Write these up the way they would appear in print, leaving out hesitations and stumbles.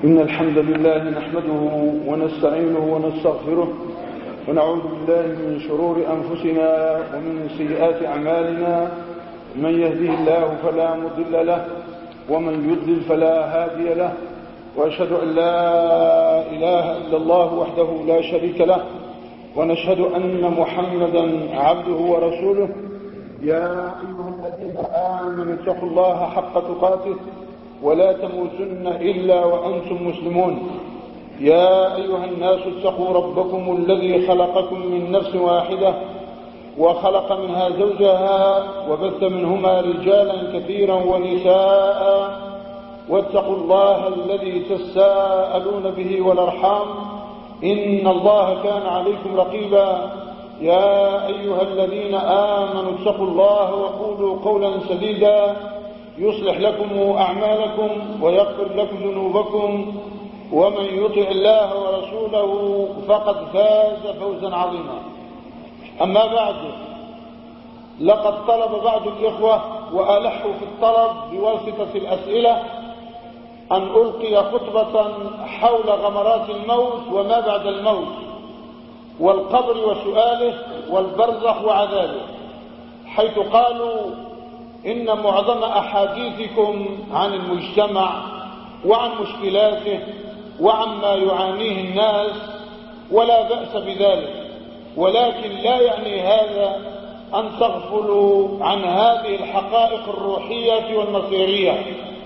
إن الحمد لله نحمده ونستعينه ونستغفره ونعوذ بالله من شرور أنفسنا ومن سيئات أعمالنا. من يهده الله فلا مضل له ومن يضلل فلا هادي له، وأشهد أن لا إله إلا الله وحده لا شريك له، ونشهد أن محمدا عبده ورسوله. يا أيها الذين آمنوا اتقوا الله حق تقاته ولا تموتن إلا وأنتم مسلمون. يا أيها الناس اتقوا ربكم الذي خلقكم من نفس واحدة وخلق منها زوجها وبث منهما رجالا كثيرا ونساء، واتقوا الله الذي تساءلون به والأرحام إن الله كان عليكم رقيبا. يا أيها الذين آمنوا اتقوا الله وقولوا قولا سديدا يصلح لكم أعمالكم ويغفر لكم ذنوبكم، ومن يطع الله ورسوله فقد فاز فوزا عظيما. أما بعد، لقد طلب بعض الإخوة وألحوا في الطلب بواسطة الأسئلة أن ألقي خطبة حول غمرات الموت وما بعد الموت والقبر وسؤاله والبرزخ وعذابه، حيث قالوا إن معظم أحاديثكم عن المجتمع وعن مشكلاته وعما يعانيه الناس، ولا بأس بذلك، ولكن لا يعني هذا أن تغفلوا عن هذه الحقائق الروحية والمصيرية.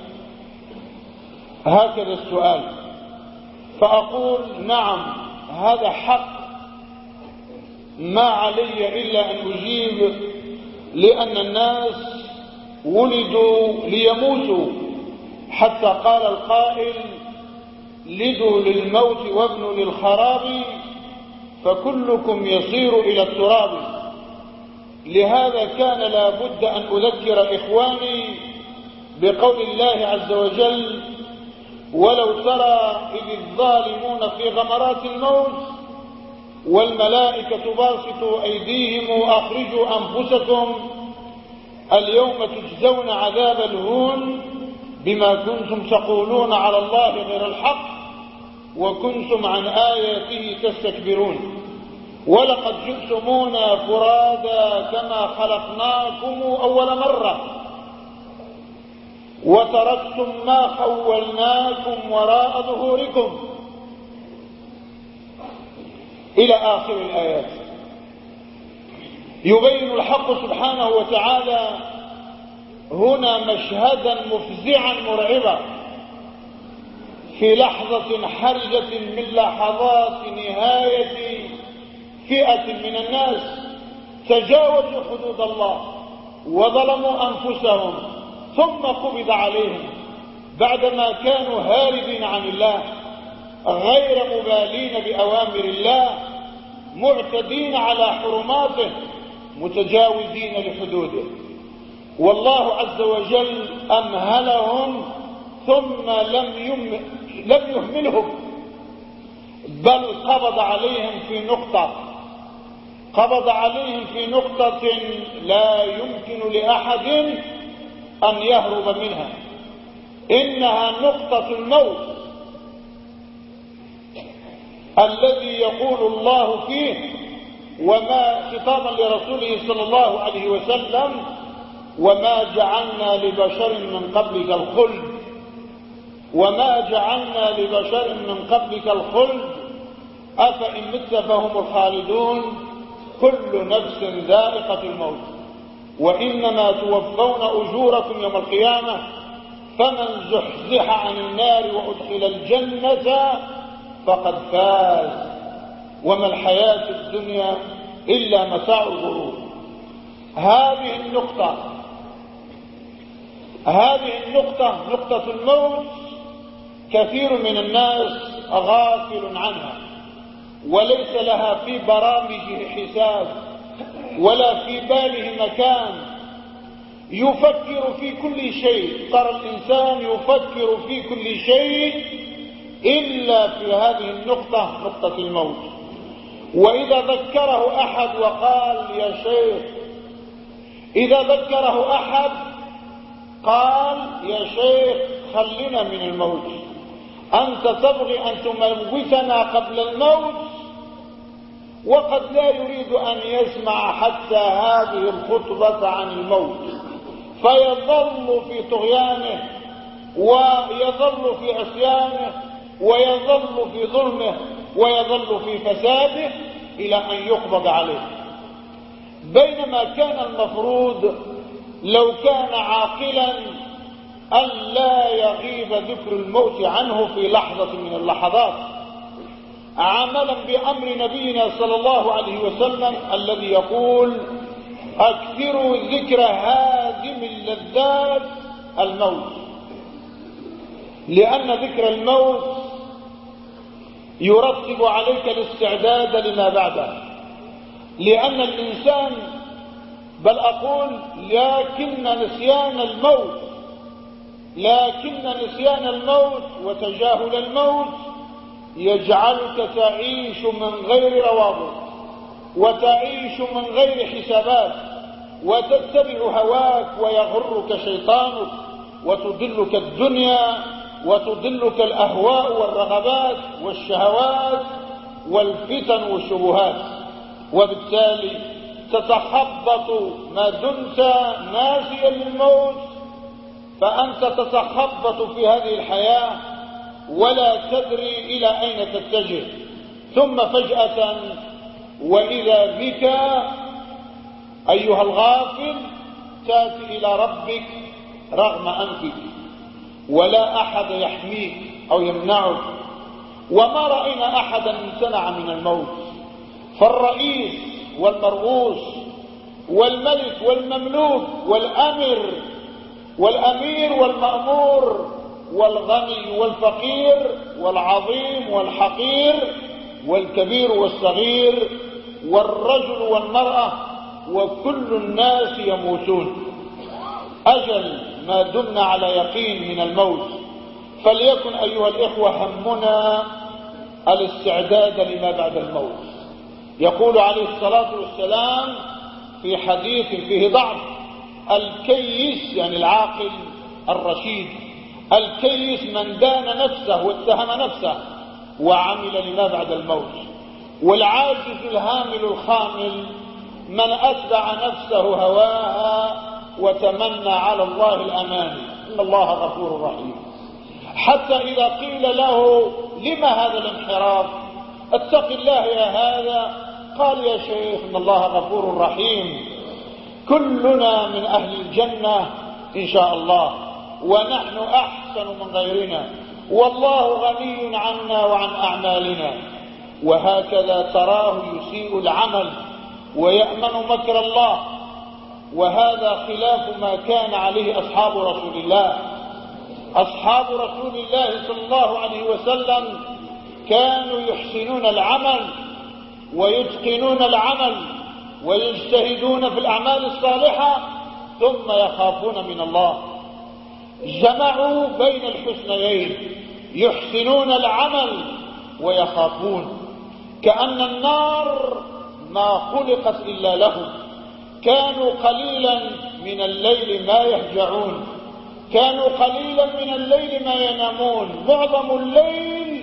هكذا السؤال، فأقول نعم، هذا حق، ما علي إلا أن أجيب، لأن الناس ولدوا ليموتوا، حتى قال القائل: لدوا للموت وابنوا للخراب، فكلكم يصير إلى التراب. لهذا كان لا بد أن أذكر إخواني بقول الله عز وجل: ولو ترى إذ الظالمون في غمرات الموت والملائكة باسطوا أيديهم أخرجوا أنفسكم اليوم تجزون عذاب الهون بما كنتم تقولون على الله غير الحق وكنتم عن آياته تستكبرون، ولقد جئتمونا فرادا كما خلقناكم أول مرة وتركتم ما خولناكم وراء ظهوركم، إلى آخر الآيات. يبين الحق سبحانه وتعالى هنا مشهدا مفزعا مرعبا في لحظة حرجة من لحظات نهاية فئة من الناس تجاوزوا حدود الله وظلموا أنفسهم، ثم قبض عليهم بعدما كانوا هاربين عن الله، غير مبالين بأوامر الله، معتدين على حرماته، متجاوزين لحدوده. والله عز وجل أمهلهم ثم لم يهملهم، بل قبض عليهم في نقطة لا يمكن لأحد أن يهرب منها، إنها نقطة الموت الذي يقول الله فيه، وما خطابا لرسوله صلى الله عليه وسلم: وما جعلنا لبشر من قبلك الخلد، وما جعلنا لبشر من قبلك الخلد أفإن مت فهم الخالدون، كل نفس ذائقة الموت، وإنما توفون أجوركم يوم القيامة، فمن زحزح عن النار وأدخل الجنة فقد فاز، وما الحياة الدنيا إلا متاع الغرور. هذه النقطة نقطة الموت، كثير من الناس غافل عنها، وليس لها في برامجه حساب ولا في باله مكان، يفكر في كل شيء. ترى الإنسان يفكر في كل شيء إلا في هذه النقطة، نقطة الموت. وإذا ذكره أحد وقال: يا شيخ، إذا ذكره أحد قال: يا شيخ خلنا من الموت، أنت تبغي أن تموتنا قبل الموت، وقد لا يريد أن يسمع حتى هذه الخطبة عن الموت، فيظل في طغيانه ويظل في عصيانه ويظل في ظلمه ويظل في فساده إلى أن يقبض عليه. بينما كان المفروض لو كان عاقلا أن لا يغيب ذكر الموت عنه في لحظة من اللحظات، عملا بأمر نبينا صلى الله عليه وسلم الذي يقول: أكثروا ذكر هادم اللذات الموت، لأن ذكر الموت يرتب عليك الاستعداد لما بعده. لأن الإنسان، بل أقول لكن نسيان الموت وتجاهل الموت يجعلك تعيش من غير روابط، وتعيش من غير حسابات، وتتبع هواك ويغرك شيطانك، وتضلك الدنيا وتضلك الأهواء والرغبات والشهوات والفتن والشبهات، وبالتالي تتخبط ما دمت ناسيا للموت، فأنت تتخبط في هذه الحياة ولا تدري إلى أين تتجه، ثم فجأة وإذا بك أيها الغافل تأتي إلى ربك رغم أنفك، ولا أحد يحميك أو يمنعك. وما رأينا أحدا امتنع من الموت، فالرئيس والمرؤوس والملك والمملوك والأمير والمأمور والغني والفقير والعظيم والحقير والكبير والصغير والرجل والمرأة وكل الناس يموتون أجل ما دمنا على يقين من الموت. فليكن أيها الإخوة همنا الاستعداد لما بعد الموت. يقول عليه الصلاة والسلام في حديث فيه ضعف: الكيس، يعني العاقل الرشيد، الكيس من دان نفسه واتهم نفسه وعمل لما بعد الموت، والعاجز الهامل الخامل من أتبع نفسه هواها وتمنى على الله الأماني، إن الله غفور رحيم. حتى إذا قيل له: لما هذا الانحراف؟ اتق الله يا هذا، قال: يا شيخ إن الله غفور رحيم، كلنا من أهل الجنة إن شاء الله، ونحن أحسن من غيرنا، والله غني عنا وعن أعمالنا. وهكذا تراه يسيء العمل ويأمن مكر الله، وهذا خلاف ما كان عليه أصحاب رسول الله. أصحاب رسول الله صلى الله عليه وسلم كانوا يحسنون العمل ويتقنون العمل ويجتهدون في الأعمال الصالحة ثم يخافون من الله. جمعوا بين الحسنيين، يحسنون العمل ويخافون، كأن النار ما خلقت إلا لهم. كانوا قليلا من الليل ما يهجعون، كانوا قليلا من الليل ما ينامون، معظم الليل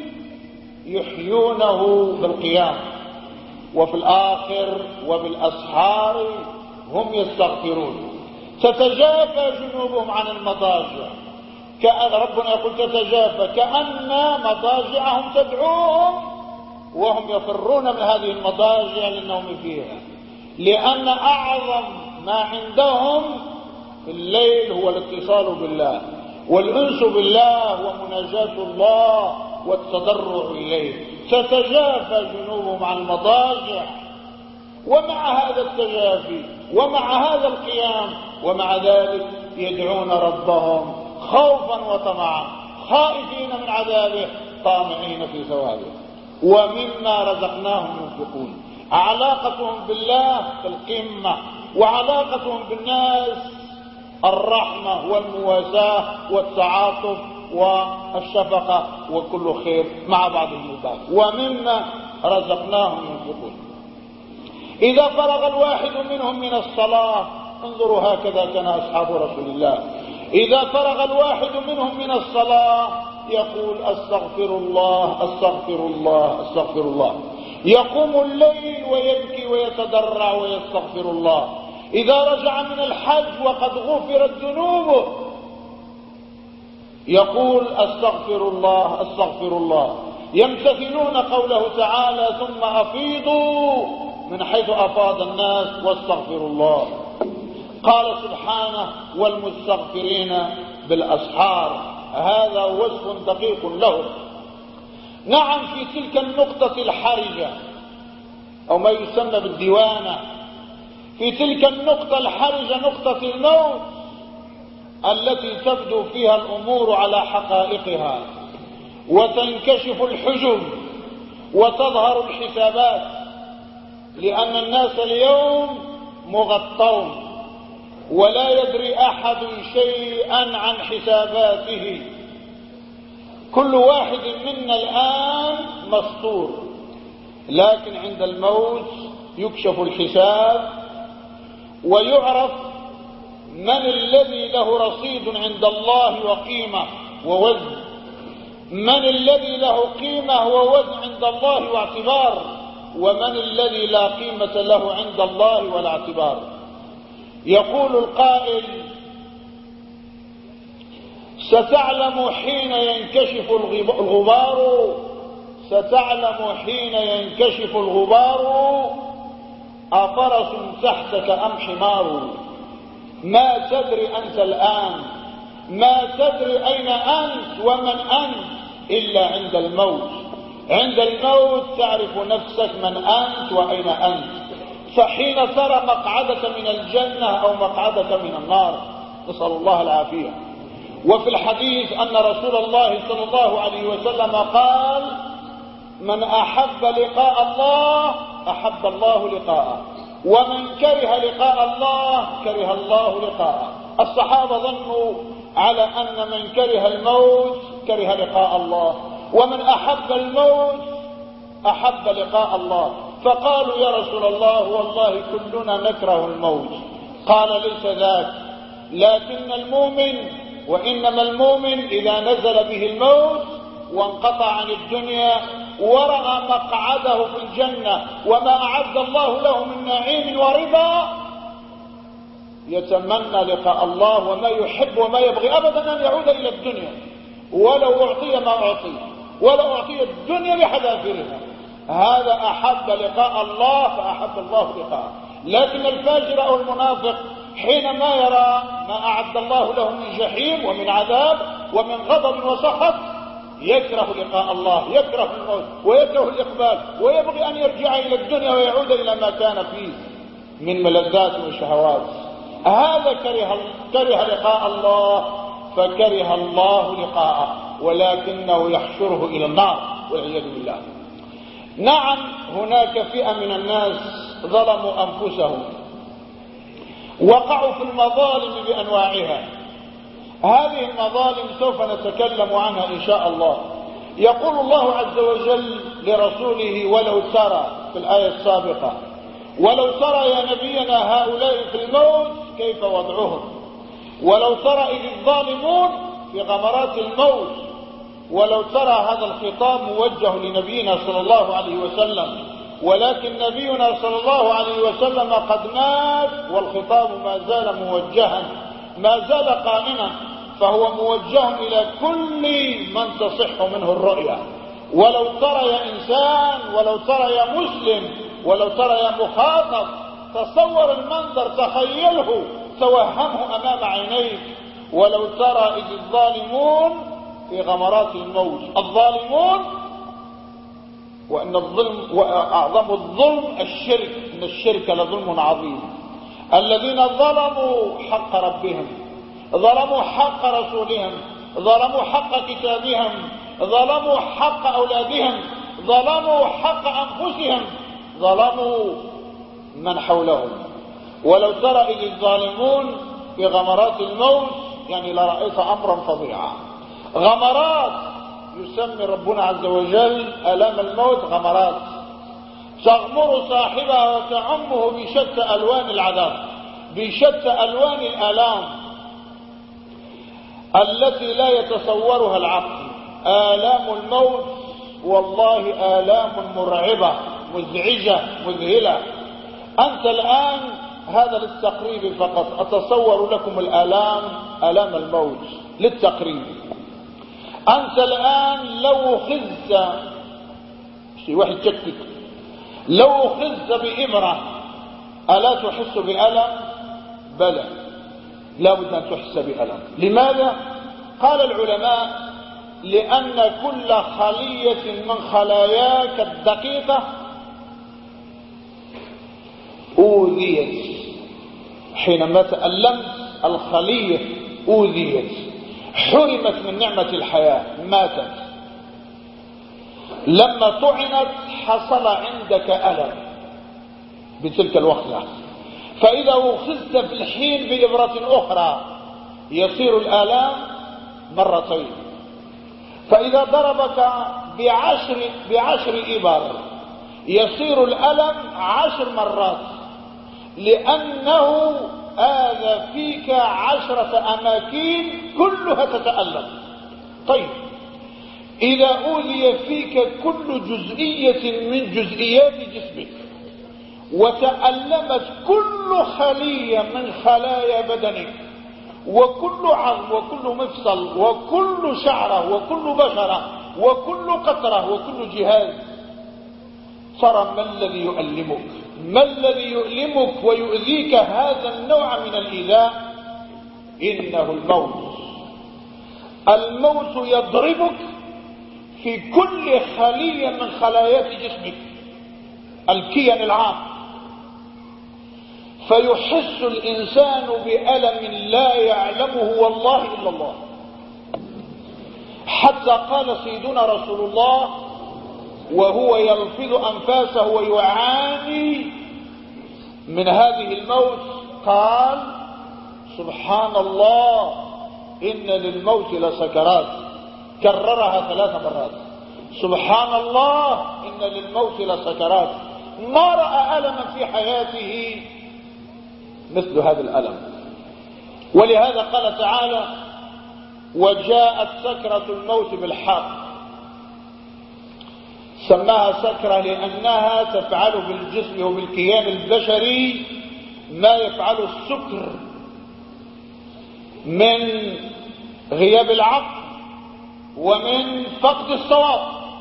يحيونه بالقيام، وفي الآخر وبالأسحار هم يستغفرون. تتجافى جنوبهم عن المضاجع، كأن ربنا يقول تتجافى، كأن مضاجعهم تدعوهم وهم يفرون من هذه المضاجع للنوم فيها، لأن أعظم ما عندهم في الليل هو الاتصال بالله والأنس بالله ومناجاة الله والتضرع إليه. تتجافى جنوبهم عن المضاجع، ومع هذا التجافي ومع هذا القيام ومع ذلك يدعون ربهم خوفا وطمعا، خائفين من عذابه طامعين في ثوابه. ومما رزقناهم ينفقون. علاقتهم بالله في القمة، وعلاقتهم بالناس الرحمة والمواساة والتعاطف والشفقة وكل خير مع بعضهم البعض. ومما رزقناهم ينفقون. إذا فرغ الواحد منهم من الصلاة، انظروا هكذا كان أصحاب رسول الله، إذا فرغ الواحد منهم من الصلاة يقول استغفر الله استغفر الله استغفر الله. يقوم الليل ويبكي ويتضرع ويستغفر الله. إذا رجع من الحج وقد غفرت ذنوبه يقول استغفر الله استغفر الله. يمتثلون قوله تعالى ثم أفيضوا من حيث أفاض الناس واستغفروا الله. قال سبحانه والمستغفرين بالأسحار. هذا وصف دقيق له. نعم، في تلك النقطة الحرجة أو ما يسمى بالديوانة، في تلك النقطة الحرجة نقطة الموت التي تبدو فيها الأمور على حقائقها وتنكشف الحجب وتظهر الحسابات، لأن الناس اليوم مغطون ولا يدري أحد شيئا عن حساباته. كل واحد منا الآن مسطور، لكن عند الموت يكشف الحساب ويعرف من الذي له رصيد عند الله وقيمة ووزن، من الذي له قيمة ووزن عند الله واعتبار، ومن الذي لا قيمة له عند الله ولا اعتبار. يقول القائل ستعلم حين ينكشف الغبار، ستعلم حين ينكشف الغبار أفرس تحتك أم حمار. ما تدري أنت الآن، ما تدري أين أنت ومن أنت إلا عند الموت. عند الموت تعرف نفسك من أنت وأين أنت، فحين ترى مقعدك من الجنة أو مقعدك من النار، نسأل الله العافية. وفي الحديث أن رسول الله صلى الله عليه وسلم قال من أحب لقاء الله أحب الله لقاءه، ومن كره لقاء الله كره الله لقاءه. الصحابة ظنوا على أن من كره الموت كره لقاء الله، ومن أحب الموت أحب لقاء الله. فقالوا يا رسول الله والله كلنا نكره الموت. قال ليس ذاك، لكن المؤمن وإنما المؤمن إذا نزل به الموت وانقطع عن الدنيا ورأى مقعده في الجنة وما أعد الله له من نعيم ورضا يتمنى لقاء الله وما يحب وما يبغي أبدا أن يعود إلى الدنيا، ولو أعطي ما أعطي، ولو أعطي الدنيا بحذافيرها. هذا أحب لقاء الله فأحب الله لقاءه. لكن الفاجر أو المنافق حينما يرى ما أعد الله له من جحيم ومن عذاب ومن غضب وسخط يكره لقاء الله، يكره الموت ويكره الإقبال ويبغي أن يرجع إلى الدنيا ويعود إلى ما كان فيه من ملذات وشهوات. هذا كره لقاء الله فكره الله لقاءه، ولكنه يحشره إلى النار والعياذ بالله. نعم، هناك فئة من الناس ظلموا أنفسهم، وقعوا في المظالم بأنواعها. هذه المظالم سوف نتكلم عنها إن شاء الله. يقول الله عز وجل لرسوله ولو ترى في الآية السابقة ولو ترى يا نبينا هؤلاء في الموت كيف وضعهم، ولو ترى إذ الظالمون في غمرات الموت. ولو ترى هذا الخطاب موجه لنبينا صلى الله عليه وسلم، ولكن نبينا صلى الله عليه وسلم قد مات والخطاب ما زال موجها، ما زال قائما، فهو موجه إلى كل من تصح منه الرؤيا. ولو ترى يا إنسان، ولو ترى يا مسلم، ولو ترى يا مخاطب، تصور المنظر، تخيله، توهمه أمام عينيك. ولو ترى إذ الظالمون في غمرات الموت. الظالمون، وأن الظلم وأعظم الظلم الشرك، إن الشرك لظلم عظيم. الذين ظلموا حق ربهم، ظلموا حق رسولهم، ظلموا حق كتابهم، ظلموا حق أولادهم، ظلموا حق أنفسهم، ظلموا من حولهم. ولو ترى إذ الظالمون في غمرات الموت يعني لرأيت أمرا فظيعا. غمرات يسمي ربنا عز وجل ألام الموت غمرات تغمر صاحبها وتعمه بشتى ألوان العذاب، بشتى ألوان الآلام التي لا يتصورها العقل، آلام الموت والله آلام مرعبة مزعجة مذهلة. أنت الآن هذا للتقريب فقط، أتصور لكم الآلام، آلام الموت للتقريب. أنت الآن لو خزت شيء واحد تكتك، لو خزت بإبرة ألا تحس بألم؟ بلى، لا بد أن تحس بألم. لماذا؟ قال العلماء لأن كل خلية من خلاياك الدقيقة أوذيت. حينما تألمت الخلية أوذيت، حرمت من نعمة الحياة، ماتت. لما طعنت حصل عندك ألم بتلك الوقلة، فإذا أخذت في الحين بإبرة أخرى يصير الآلام مرتين. فإذا ضربك بعشر إبر يصير الألم 10 مرات، لأنه آذى فيك 10 أماكن كلها تتألم. طيب إذا أوذي فيك كل جزئية من جزئيات جسمك وتألمت كل خلية من خلايا بدنك، وكل عظم وكل مفصل وكل شعرة وكل بشرة وكل قطرة وكل جهاز، ترى ما الذي يؤلمك؟ ما الذي يؤلمك ويؤذيك هذا النوع من الإيذاء؟ إنه الموت. الموت يضربك في كل خلية من خلايات جسمك، الكيان العام، فيحس الإنسان بألم لا يعلمه والله إلا الله. حتى قال سيدنا رسول الله وهو يلفظ أنفاسه ويعاني من هذه الموت، قال سبحان الله إن للموت لسكرات، كررها 3 مرات. سبحان الله إن للموت لسكرات. ما رأى ألما في حياته مثل هذا الألم. ولهذا قال تعالى وجاءت سكرة الموت بالحق. سماها سكرة لأنها تفعل بالجسم وبالكيان البشري ما يفعل السكر من غياب العقل ومن فقد الصواب.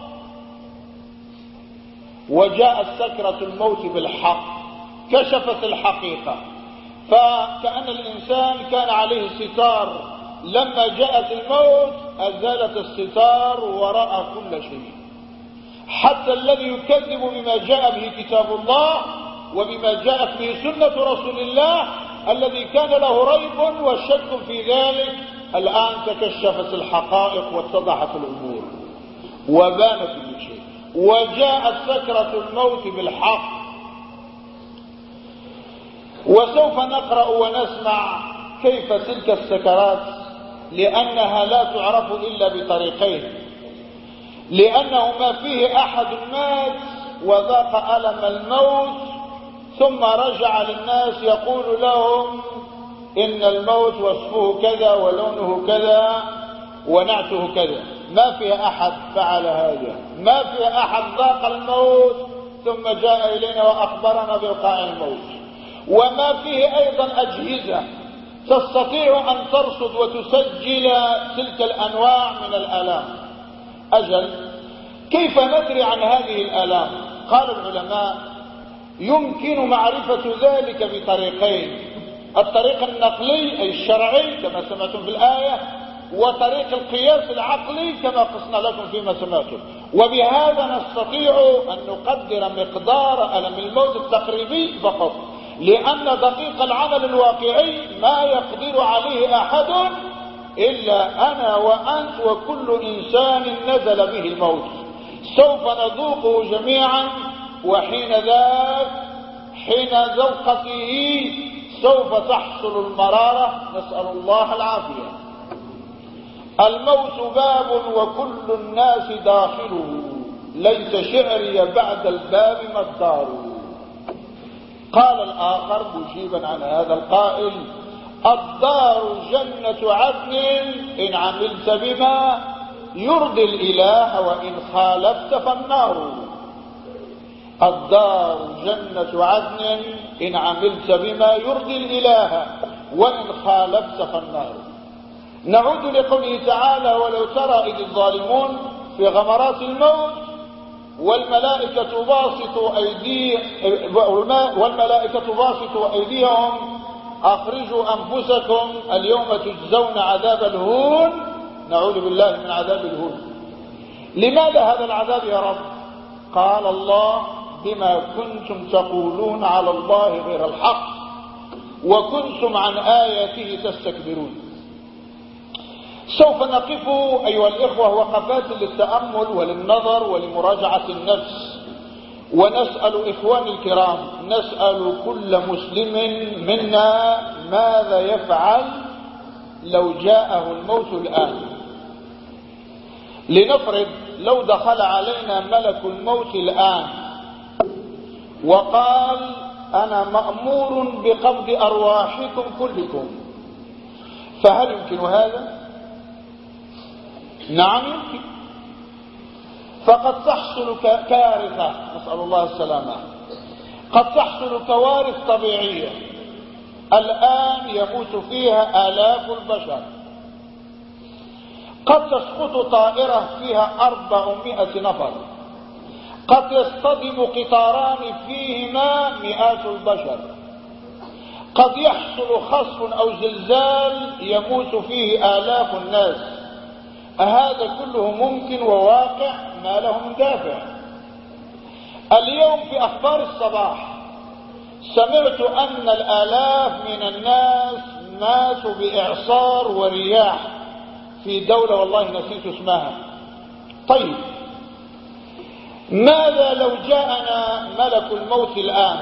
وجاءت سكرة الموت بالحق، كشفت الحقيقة. فكأن الإنسان كان عليه ستار، لما جاءت الموت أزالت الستار ورأى كل شيء. حتى الذي يكذب بما جاء به كتاب الله وبما جاءت به سنة رسول الله، الذي كان له ريب وشك في ذلك، الآن تكشفت الحقائق واتضحت الأمور وبان كل شيء. وجاءت سكرة الموت بالحق. وسوف نقرأ ونسمع كيف تلك السكرات، لأنها لا تعرف إلا بطريقين. لأنه ما فيه أحد مات وذاق ألم الموت ثم رجع للناس يقول لهم إن الموت وصفه كذا ولونه كذا ونعته كذا. ما فيه أحد فعل هذا، ما فيه أحد ذاق الموت ثم جاء إلينا وأخبرنا بوقاع الموت. وما فيه أيضا أجهزة تستطيع أن ترصد وتسجل تلك الأنواع من الآلام. أجل كيف ندري عن هذه الآلام؟ قال العلماء يمكن معرفة ذلك بطريقين: الطريق النقلي أي الشرعي كما سمعتم في الآية، وطريق القياس العقلي كما قصنا لكم فيما سمعتم. وبهذا نستطيع أن نقدر مقدار ألم الموت التقريبي فقط، لأن دقيق العمل الواقعي ما يقدر عليه أحد إلا أنا وأنت وكل إنسان نزل به الموت. سوف نذوقه جميعا، وحين ذاك حين ذوقته سوف تحصل المرارة، نسأل الله العافية. الموت باب وكل الناس داخله، ليس شعري بعد الباب ما الدار. قال الآخر مجيبا عن هذا القائل: الدار جنة عدن إن عملت بما يرضي الإله، وإن خالفت فالنار. الدار جنة عدن إن عملت بما يرضي الإله، وإن خالفت فالنار. نعود لقوله تعالى: ولو ترى إذ الظالمون في غمرات الموت والملائكة باسطوا أيديهم أخرجوا أنفسكم اليوم تجزون عذاب الهون. نعوذ بالله من عذاب الهون. لماذا هذا العذاب يا رب؟ قال الله: بما كنتم تقولون على الله غير الحق وكنتم عن آياته تستكبرون. سوف نقف أيها الإخوة وقفات للتأمل وللنظر ولمراجعة النفس، ونسأل إخواني الكرام، نسأل كل مسلم منا ماذا يفعل لو جاءه الموت الآن. لنفرض لو دخل علينا ملك الموت الآن وقال: أنا مأمور بقبض أرواحكم كلكم، فهل يمكن هذا؟ نعم يمكن. فقد تحصل كارثة، نسأل الله السلامة، قد تحصل كوارث طبيعية الآن يموت فيها آلاف البشر. قد تسقط طائرة فيها 400 نفر، قد يصطدم قطاران فيهما مئات البشر، قد يحصل خسف أو زلزال يموت فيه آلاف الناس. هذا كله ممكن وواقع ما له من دافع. اليوم في أخبار الصباح سمعت أن الآلاف من الناس ماتوا بإعصار ورياح في دولة والله نسيت اسمها. طيب، ماذا لو جاءنا ملك الموت الآن؟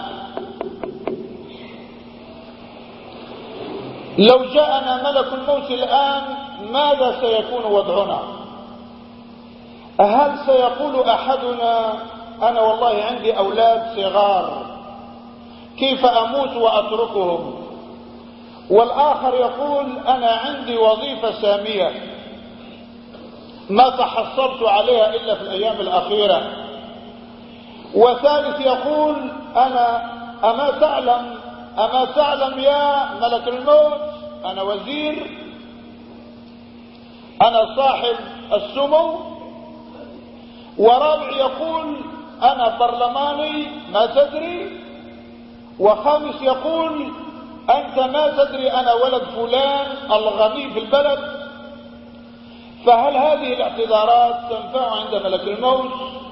لو جاءنا ملك الموت الآن ماذا سيكون وضعنا؟ هل سيقول أحدنا: أنا والله عندي أولاد صغار، كيف أموت وأتركهم؟ والآخر يقول: أنا عندي وظيفة سامية ما تحصلت عليها إلا في الأيام الأخيرة. وثالث يقول: أما تعلم يا ملك الموت أنا وزير، أنا صاحب السمو. ورابع يقول: أنا برلماني ما تدري. وخامس يقول: أنت ما تدري أنا ولد فلان الغني في البلد. فهل هذه الاعتذارات تنفع عند ملك الموت؟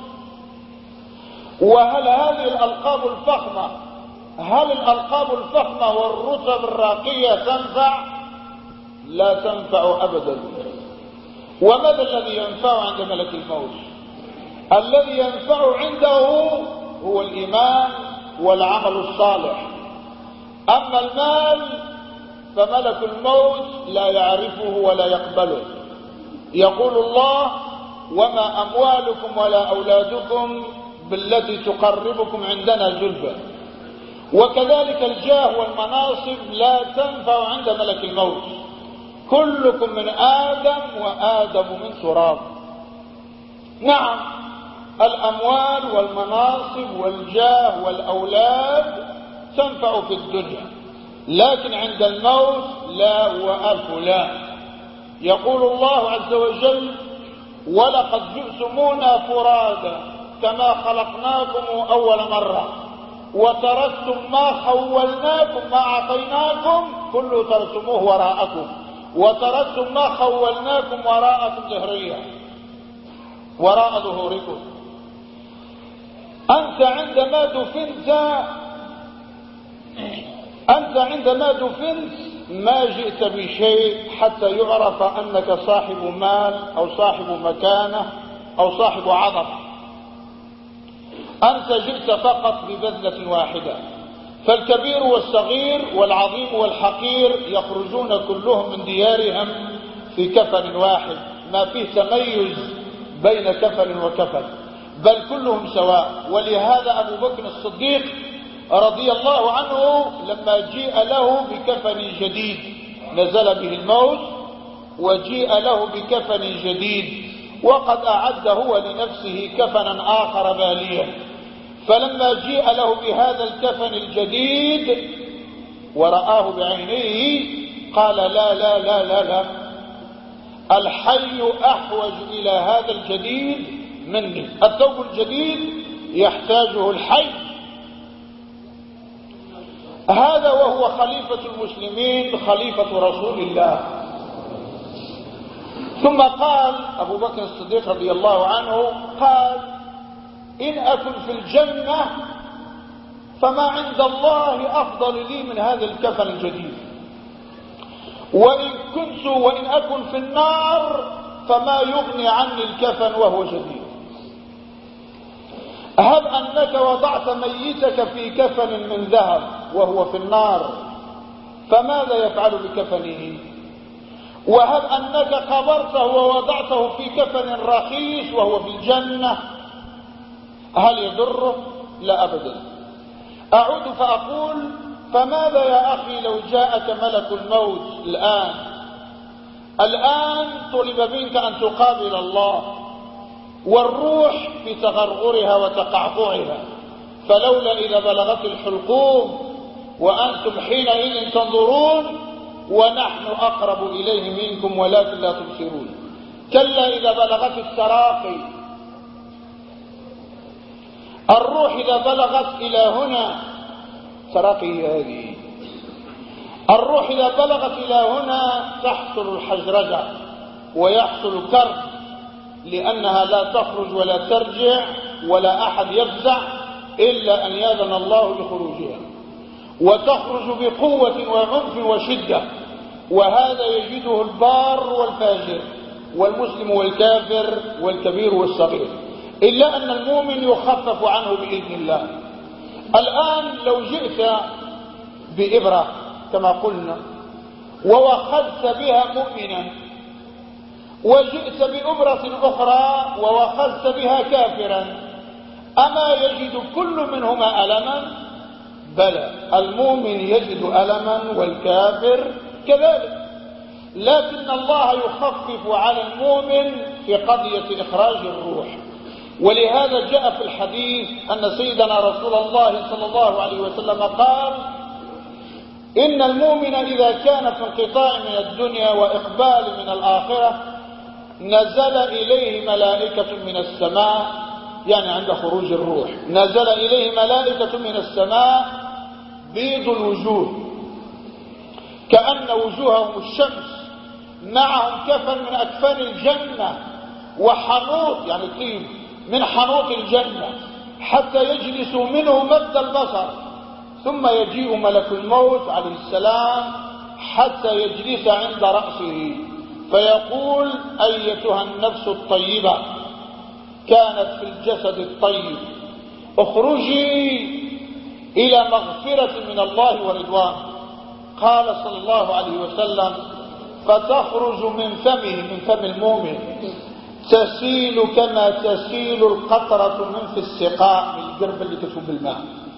وهل هذه الألقاب الفخمة، هل الألقاب الفخمة والرتب الراقية تنفع؟ لا تنفع أبدا. وماذا الذي ينفع عند ملك الموت؟ الذي ينفع عنده هو الإيمان والعمل الصالح. أما المال فملك الموت لا يعرفه ولا يقبله. يقول الله: وما أموالكم ولا أولادكم بالتي تقربكم عندنا زلفى. وكذلك الجاه والمناصب لا تنفع عند ملك الموت. كلكم من آدم وآدم من تراب. نعم، الأموال والمناصب والجاه والأولاد تنفع في الدنيا، لكن عند الموت لا وألف لا. يقول الله عز وجل: ولقد جئتمونا فرادا كما خلقناكم أول مرة وتركتم ما خولناكم ما أعطيناكم كله تركتموه وراءكم وتركتم ما خولناكم وراءكم ظهريا وراء ظهوركم. أنت عندما دفنت ما جئت بشيء حتى يعرف أنك صاحب مال أو صاحب مكانة أو صاحب عظمة. أنت جئت فقط ببذلة واحدة. فالكبير والصغير والعظيم والحقير يخرجون كلهم من ديارهم في كفن واحد، ما فيه تميز بين كفن وكفن، بل كلهم سواء. ولهذا أبو بكر الصديق رضي الله عنه لما جيء له بكفن جديد، نزل به الموت وجيء له بكفن جديد وقد أعد هو لنفسه كفنا آخر باليا. فلما جيء له بهذا الكفن الجديد ورآه بعينيه قال لا لا لا لا لا، الحي أحوج إلى هذا الجديد مني، الثوب الجديد يحتاجه الحي. هذا وهو خليفة المسلمين، خليفة رسول الله. ثم قال أبو بكر الصديق رضي الله عنه قال إن أكن في الجنة فما عند الله أفضل لي من هذا الكفن الجديد، وإن أكن في النار فما يغني عني الكفن وهو جديد. هب أنك وضعت ميتك في كفن من ذهب وهو في النار فماذا يفعل بكفنه؟ وهب أنك قبرته ووضعته في كفن رخيص وهو في الجنة هل يضره؟ لا أبدا. أعود فأقول فماذا يا أخي لو جاءك ملك الموت الآن طلب منك أن تقابل الله والروح في تغرغرها وتقعقعها، فلولا إذا بلغت الحلقوم وأنتم حينئذ تنظرون ونحن أقرب إليه منكم ولكن لا تبصرون. كلا إذا بلغت التراقي، الروح إذا بلغت إلى هنا، تراقي هذه الروح إذا بلغت إلى هنا تحصل الحجرجة ويحصل كرب، لأنها لا تخرج ولا ترجع ولا أحد يفزع إلا أن يأذن الله بخروجها، وتخرج بقوة وعنف وشدة، وهذا يجده البار والفاجر والمسلم والكافر والكبير والصغير، إلا أن المؤمن يخفف عنه بإذن الله. الآن لو جئت بإبرة كما قلنا ووخذت بها مؤمنا، وجئت بإبرة أخرى ووخذت بها كافرا، أما يجد كل منهما ألما؟ بلى، المؤمن يجد ألما والكافر كذلك، لكن الله يخفف على المؤمن في قضية إخراج الروح. ولهذا جاء في الحديث أن سيدنا رسول الله صلى الله عليه وسلم قال إن المؤمن إذا كان في انقطاع من الدنيا وإقبال من الآخرة نزل إليه ملائكة من السماء، يعني عند خروج الروح نزل إليه ملائكة من السماء بيض الوجوه كأن وجوههم الشمس، معهم كفن من أكفان الجنة وحنوط يعني طيب من حنوط الجنة حتى يجلسوا منه مد البصر، ثم يجيء ملك الموت عليه السلام حتى يجلس عند رأسه فيقول أيتها النفس الطيبة كانت في الجسد الطيب اخرجي إلى مغفرة من الله ورضوان. قال صلى الله عليه وسلم فتخرج من فمه، من فم المؤمن، تسيل كما تسيل القطرة من في السقاء، من القرب اللي تكون بالماء.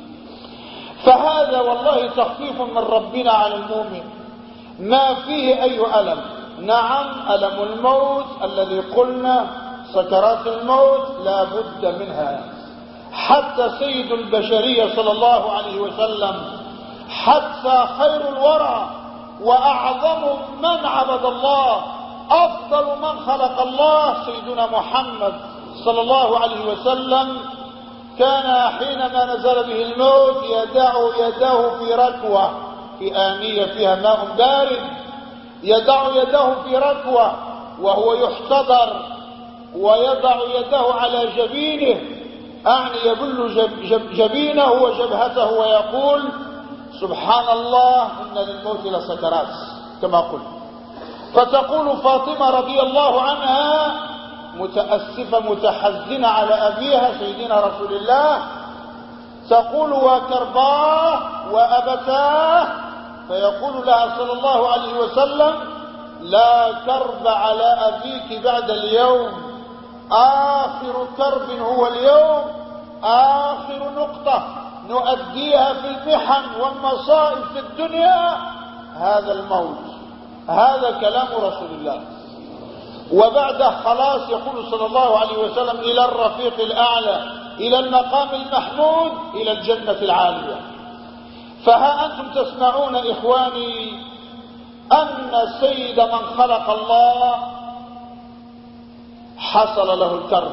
فهذا والله تخفيف من ربنا على المؤمن، ما فيه أي ألم. نعم ألم الموت الذي قلنا سكرات الموت لا بد منها، حتى سيد البشرية صلى الله عليه وسلم، حتى خير الورى وأعظم من عبد الله، أفضل من خلق الله سيدنا محمد صلى الله عليه وسلم، كان حينما نزل به الموت يدع يده في ركوة، في آنية فيها ماء بارد، يدع يده في ركوة وهو يحتضر، ويضع يده على جبينه، أعني يبل جبينه وجبهته ويقول سبحان الله إن للموت لسكرات كما قلت. فتقول فاطمة رضي الله عنها متأسفة متحزنة على أبيها سيدنا رسول الله، تقول وكرباه وأبتاه، فيقول لها صلى الله عليه وسلم لا كرب على أبيك بعد اليوم، آخر كرب هو اليوم، آخر نقطة نؤديها في المحن والمصائب في الدنيا هذا الموت. هذا كلام رسول الله. وبعده خلاص يقول صلى الله عليه وسلم إلى الرفيق الأعلى، إلى المقام المحمود، إلى الجنة العالية. فها أنتم تسمعون إخواني أن سيد من خلق الله حصل له الكرب،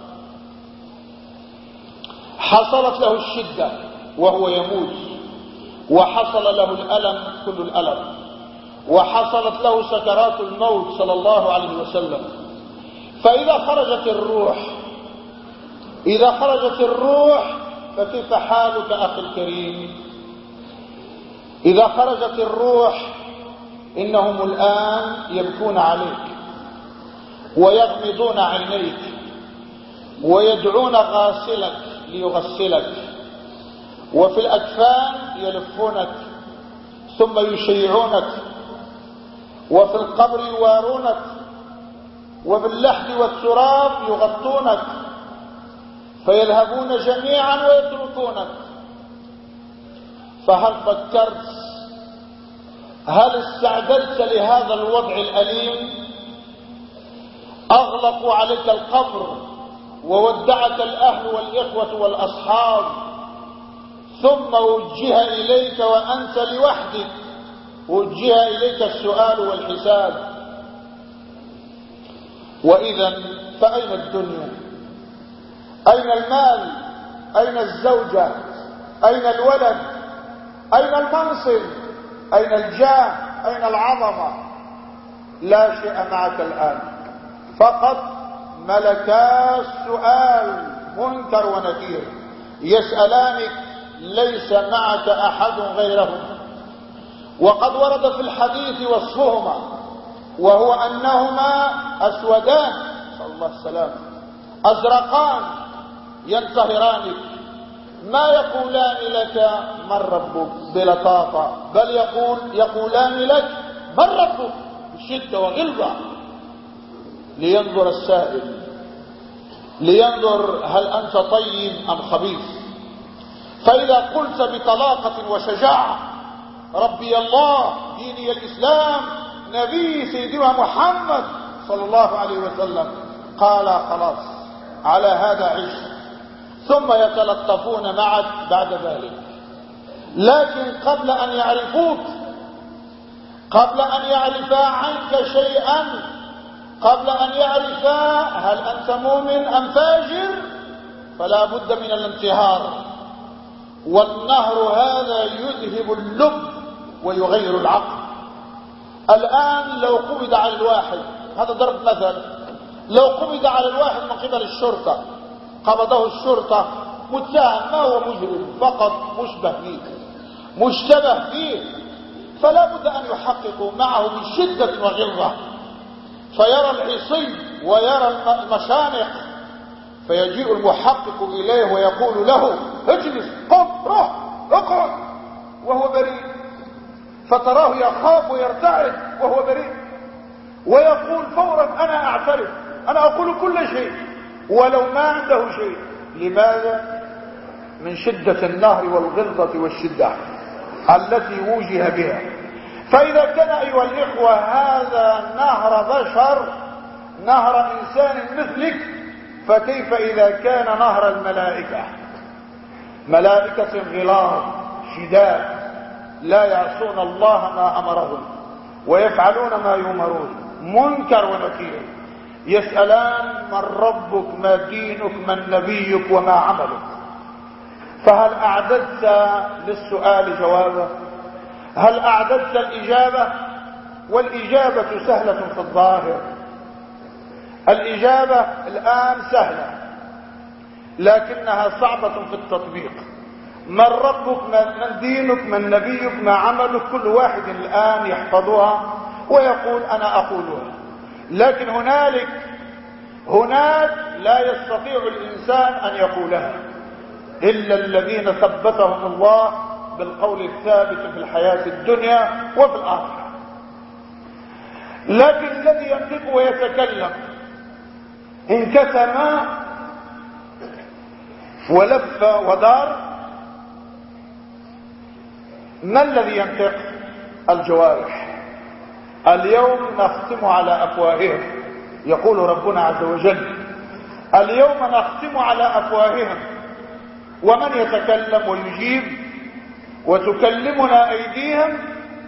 حصلت له الشدة وهو يموت، وحصل له الألم كل الألم، وحصلت له سكرات الموت صلى الله عليه وسلم. فإذا خرجت الروح، إذا خرجت الروح فكيف حالك أخي الكريم؟ إذا خرجت الروح إنهم الآن يبكون عليك ويغمضون عينيك ويدعون غاسلك ليغسلك، وفي الأكفان يلفونك ثم يشيعونك، وفي القبر يوارونك، وباللحد والتراب يغطونك، فيذهبون جميعا ويتركونك. فهل فكرت، هل استعددت لهذا الوضع الأليم؟ أغلقوا عليك القبر وودعك الأهل والإخوة والأصحاب، ثم وجه إليك وأنت لوحدك، وجه إليك السؤال والحساب. وإذا فأين الدنيا؟ أين المال؟ أين الزوجة؟ أين الولد؟ أين المنصب؟ أين الجاه؟ أين العظمة؟ لا شيء معك الآن، فقط ملكا السؤال منكر ونكير يسألانك، ليس معك أحد غيرهم. وقد ورد في الحديث وصفهما، وهو أنهما أسودان، صلى الله عليه وسلم، أزرقان ينتهرانك، ما يقولان لك من ربك بلطافة، بل يقولان لك من ربك بشدة وغلظة، لينظر السائل، لينظر هل أنت طيب أم خبيث. فإذا قلت بطلاقة وشجاعة ربي الله، ديني الإسلام، نبي سيدنا محمد صلى الله عليه وسلم، قال خلاص على هذا عيش، ثم يتلطفون معك بعد ذلك. لكن قبل أن يعرفوك، قبل أن يعرفا عنك شيئا، قبل أن يعرفا هل أنت مؤمن أم فاجر، فلا بد من الانتهار. والنهر هذا يذهب اللب ويغير العقل. الآن لو قبض على الواحد، هذا ضرب مثل، لو قبض على الواحد من قبل الشرطة، قبضه الشرطة متهم، ما هو مجرم، فقط مشبه فيه، مشتبه فيه، فلا بد أن يحققوا معه بشدة وغلظة، فيرى العصي ويرى المشانق، فيجيء المحقق إليه ويقول له اجلس، قم، روح، اقعد، وهو بريء، فتراه يخاف ويرتعد وهو بريء، ويقول فورا أنا أعترف، أنا أقول كل شيء ولو ما عنده شيء. لماذا؟ من شدة النهر والغلظة والشدة التي وجه بها. فإذا كان أيها الإخوة هذا نهر بشر، نهر إنسان مثلك، فكيف إذا كان نهر الملائكة؟ ملائكة غلاظ شداد لا يعصون الله ما أمرهم ويفعلون ما يؤمرون، منكر ونكير، يسألان من ربك، ما دينك، من نبيك، وما عملك. فهل أعددت للسؤال جوابا؟ هل أعددت الإجابة؟ والإجابة سهلة في الظاهر، الإجابة الآن سهلة، لكنها صعبة في التطبيق. من ربك، من دينك، من نبيك، ما عملك، كل واحد الآن يحفظها ويقول أنا أقولها، لكن هناك لا يستطيع الإنسان أن يقولها إلا الذين ثبتهم الله بالقول الثابت في الحياة الدنيا وفي الآخرة. لكن الذي ينطق ويتكلم انكتم ولف ودار، ما الذي ينطق؟ الجوارح. اليوم نختم على أفواههم يقول ربنا عز وجل: اليوم نختم على أفواههم ومن يتكلم ويجيب وتكلمنا أيديهم.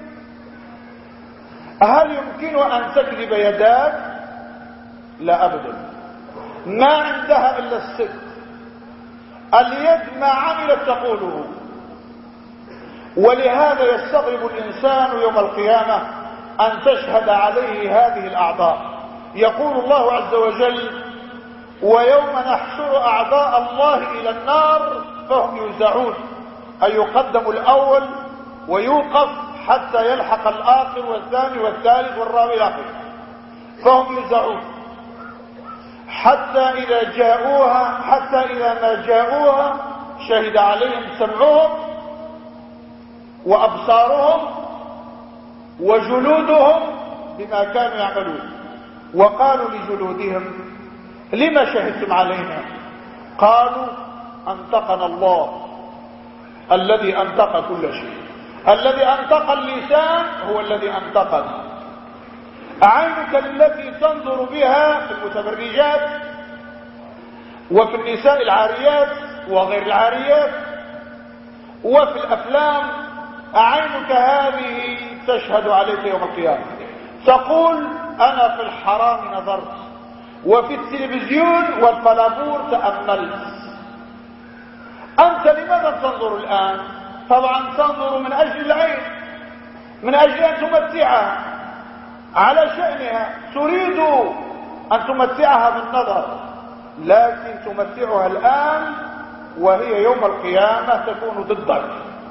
هل يمكن أن تكذب يداك؟ لا أبدا، ما عندها إلا الصدق. اليد ما عملت تقوله. ولهذا يستغرب الإنسان يوم القيامة أن تشهد عليه هذه الأعضاء. يقول الله عز وجل: ويوم نحشر أعضاء الله إلى النار فهم يوزعون، أي يقدم الأول ويوقف حتى يلحق الآخر والثاني والثالث والرابع إلى آخره، فهم يوزعون حتى إذا ما جاءوها شهد عليهم سمعهم وأبصارهم وجلودهم بما كانوا يعملون. وقالوا لجلودهم: لما شهدتم علينا؟ قالوا: أنطقنا الله الذي أنطق كل شيء. الذي أنطق اللسان هو الذي أنطقنا. عينك التي تنظر بها في المتبرجات وفي النساء العاريات وغير العاريات وفي الأفلام، عينك هذه تشهد عليك يوم القيامة، تقول: أنا في الحرام نظرت، وفي التلفزيون والبلابور تأملت. أنت لماذا تنظر الآن؟ طبعا تنظر من أجل العين، من أجل أن تمتعها على شأنها، تريد أن تمتعها بالنظر، لكن تمتعها الآن وهي يوم القيامة تكون ضدك.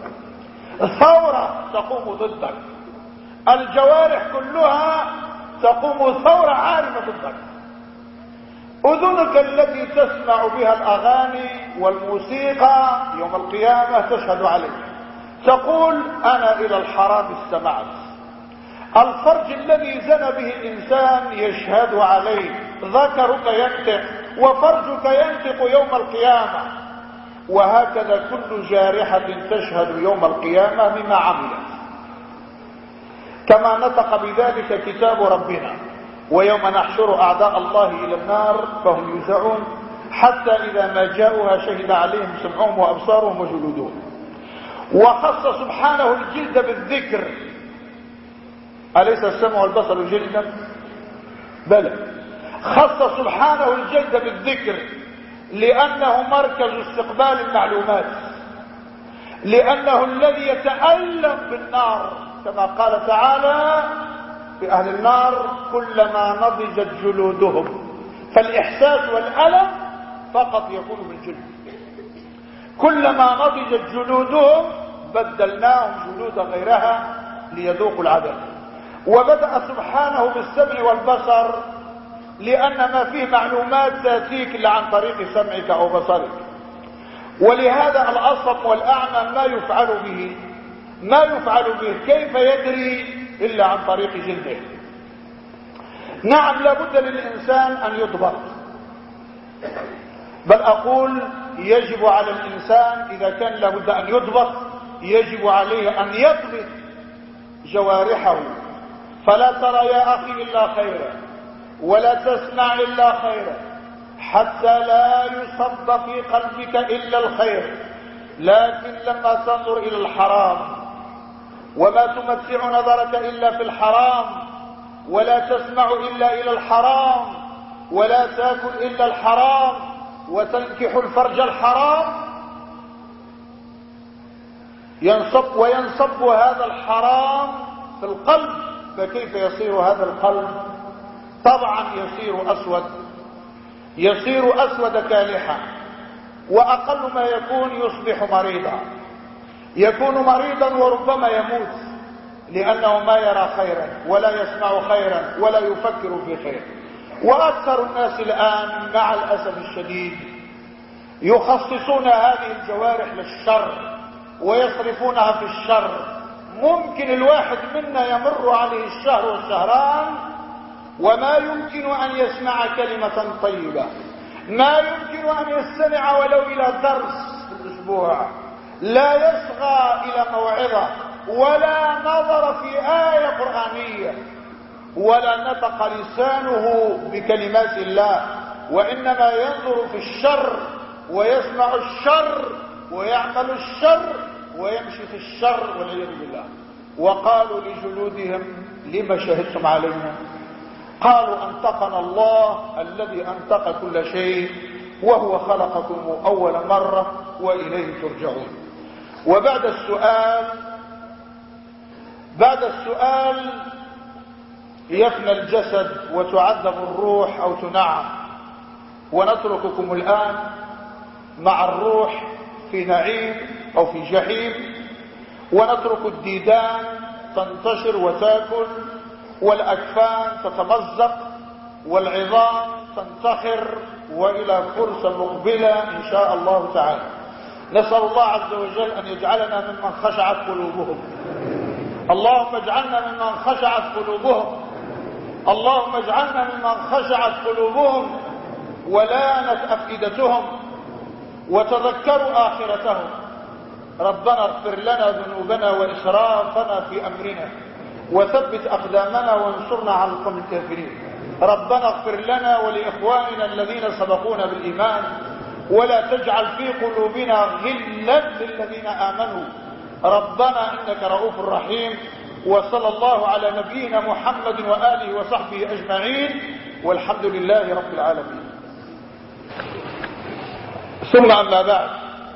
ثورة تقوم ضدك، الجوارح كلها تقوم ثورة عارمة ضدك. أذنك التي تسمع بها الأغاني والموسيقى يوم القيامة تشهد عليك، تقول: أنا إلى الحرام استمعت. الفرج الذي زنى به الإنسان يشهد عليه، ذكرك ينطق وفرجك ينطق يوم القيامة. وهكذا كل جارحة تشهد يوم القيامة بما عملت، كما نطق بذلك كتاب ربنا: ويوم نحشر أعداء الله إلى النار فهم يوزعون حتى إذا ما جاءوها شهد عليهم سمعهم وأبصارهم وجلودهم. وخص سبحانه الجلد بالذكر. أليس السمع والبصر جلدا؟ بلى. خص سبحانه الجلد بالذكر لأنه مركز استقبال المعلومات، لأنه الذي يتألم بالنار، كما قال تعالى في أهل النار: كلما نضجت جلودهم. فالإحساس والألم فقط يكون بالجلد. كلما نضجت جلودهم بدلناهم جلود غيرها ليذوقوا العذاب. وبدأ سبحانه بالسمع والبصر لأن ما فيه معلومات تأتيك إلا عن طريق سمعك أو بصرك. ولهذا الأصم والأعمى ما يفعل به كيف يدري إلا عن طريق جلده. نعم، لابد للإنسان أن يضبط، بل أقول يجب على الإنسان إذا كان لابد أن يضبط يجب عليه أن يضبط جوارحه. فلا ترى يا أخي إلا خيرا، ولا تسمع إلا خيرا، حتى لا يصب في قلبك إلا الخير. لكن لما تنظر إلى الحرام وما تمتع نظرك إلا في الحرام، ولا تسمع إلا إلى الحرام، ولا تأكل إلا الحرام، وتنكح الفرج الحرام، وينصب هذا الحرام في القلب، فكيف يصير هذا القلب؟ طبعا يصير أسود كالحا، وأقل ما يكون يصبح مريضا، يكون مريضا وربما يموت، لأنه ما يرى خيرا ولا يسمع خيرا ولا يفكر في خير. وأكثر الناس الآن مع الأسف الشديد يخصصون هذه الجوارح للشر ويصرفونها في الشر. ممكن الواحد منا يمر عليه الشهر والشهران وما يمكن أن يسمع كلمة طيبة، ما يمكن أن يستمع ولو إلى درس في الأسبوع، لا يصغى إلى موعظة ولا نظر في آية قرآنية، ولا نطق لسانه بكلمات الله، وإنما ينظر في الشر ويسمع الشر ويعمل الشر ويمشي في الشر والعياذ بالله. وقالوا لجلودهم لما شهدتم علينا؟ قالوا أنطقنا الله الذي أنطق كل شيء وهو خلقكم أول مرة وإليه ترجعون. وبعد السؤال يفنى الجسد وتعذب الروح أو تنعم، ونترككم الآن مع الروح في نعيم أو في جحيم، ونترك الديدان تنتشر وتاكل، والأكفان تتمزق، والعظام تنتخر، وإلى فرصة مقبلة إن شاء الله تعالى. نسأل الله عز وجل أن يجعلنا ممن خشعت قلوبهم. اللهم اجعلنا ممن خشعت قلوبهم، اللهم اجعلنا ممن خشعت قلوبهم ولانت أفئدتهم وتذكروا آخرتهم. ربنا اغفر لنا ذنوبنا وإسرافنا في أمرنا وثبت أقدامنا وانصرنا على القوم الكافرين. ربنا اغفر لنا ولإخواننا الذين سبقونا بالإيمان ولا تجعل في قلوبنا غلا للذين آمنوا ربنا إنك رؤوف رحيم. وصلى الله على نبينا محمد وآله وصحبه أجمعين، والحمد لله رب العالمين. ثم أما بعد،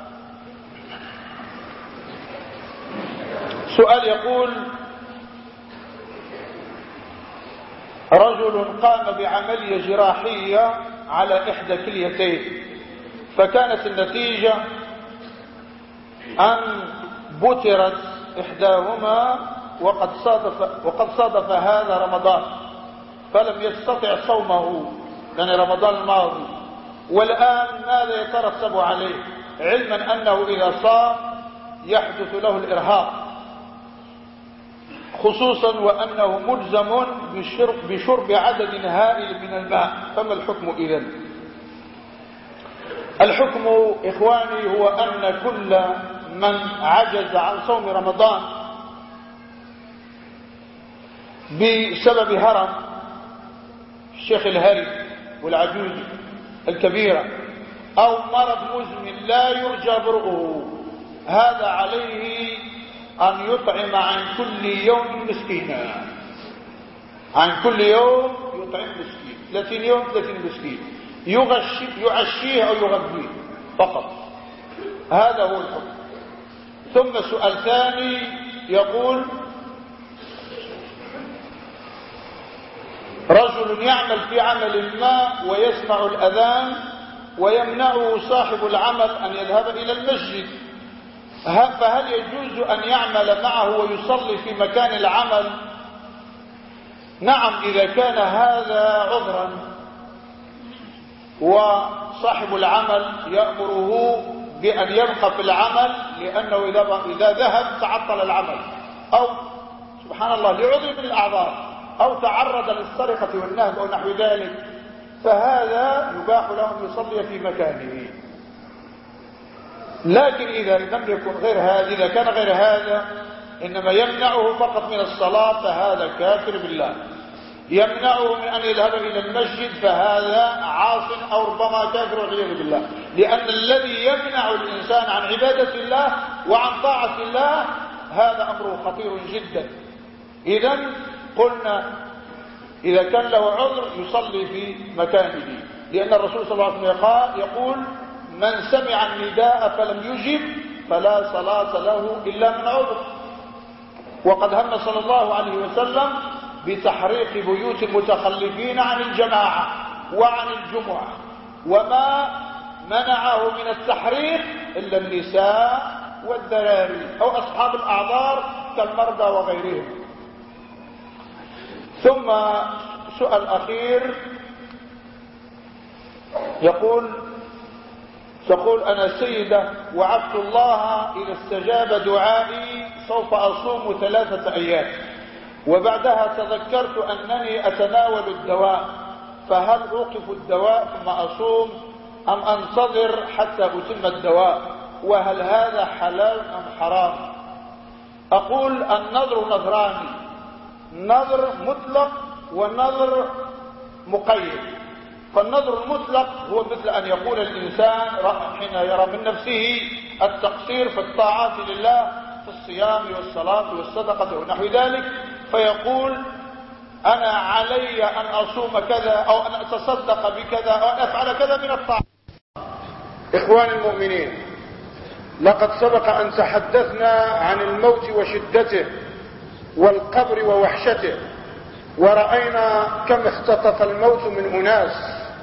سؤال يقول: رجل قام بعملية جراحية على إحدى كليتين، فكانت النتيجة أن بترت إحداهما وقد صادف هذا رمضان، فلم يستطع صومه يعني رمضان الماضي. والآن ماذا يترتب عليه؟ علما أنه إذا صام يحدث له الإرهاق، خصوصا وأنه ملزم بشرب عدد هائل من الماء، فما الحكم إذن؟ الحكم إخواني هو أن كل من عجز عن صوم رمضان بسبب هرم الشيخ الهري والعجوز الكبيرة أو مرض مزمن لا يرجى برؤه، هذا عليه أن يطعم عن كل يوم مسكينا، عن كل يوم يطعم مسكين، 30 يوم 30 مسكين، يعشيه أو يغذيه فقط. هذا هو الحكم. ثم سؤال ثاني يقول: رجل يعمل في عمل ما ويسمع الأذان ويمنعه صاحب العمل أن يذهب إلى المسجد، فهل يجوز أن يعمل معه ويصلي في مكان العمل؟ نعم، إذا كان هذا عذرا وصاحب العمل يأمره بأن يبقى في العمل، لأنه إذا ذهب تعطل العمل، أو سبحان الله لعذر من الأعذار، أو تعرض للسرقة والنهب أو نحو ذلك، فهذا يباح له أن يصلي في مكانه. لكن إذا لم يكن غير هذا، إذا كان غير هذا إنما يمنعه فقط من الصلاة، فهذا كافر بالله. يمنعه من أن يذهب إلى المسجد، فهذا عاص أو ربما كافر والعياذ بالله، لأن الذي يمنع الإنسان عن عبادة الله وعن طاعة الله هذا أمره خطير جدا. إذن قلنا إذا كان له عذر يصلي في مكانه، لأن الرسول صلى الله عليه وسلم يقول: من سمع النداء فلم يجب فلا صلاة له إلا من عذر. وقد هم صلى الله عليه وسلم بتحريق بيوت المتخلفين عن الجماعة وعن الجمعة، وما منعه من التحريق إلا النساء والذراري أو أصحاب الأعذار كالمرضى وغيرهم. ثم سؤال أخير تقول: أنا سيدة وعدت الله إذا استجاب دعائي سوف أصوم 3 أيام، وبعدها تذكرت أنني أتناول الدواء، فهل أوقف الدواء ثم أصوم أم أنتظر حتى أتم الدواء؟ وهل هذا حلال أم حرام؟ أقول: النظر نظران: نظر مطلق والنظر مقيد. فالنظر المطلق هو مثل أن يقول الإنسان حين يرى من نفسه التقصير في الطاعات لله في الصيام والصلاة والصدقة ونحو ذلك، فيقول أنا علي أن أصوم كذا أو أن أتصدق بكذا أو أن أفعل كذا من الطاعات. إخوان المؤمنين، لقد سبق أن تحدثنا عن الموت وشدته والقبر ووحشته، ورأينا كم اختطف الموت من أناس،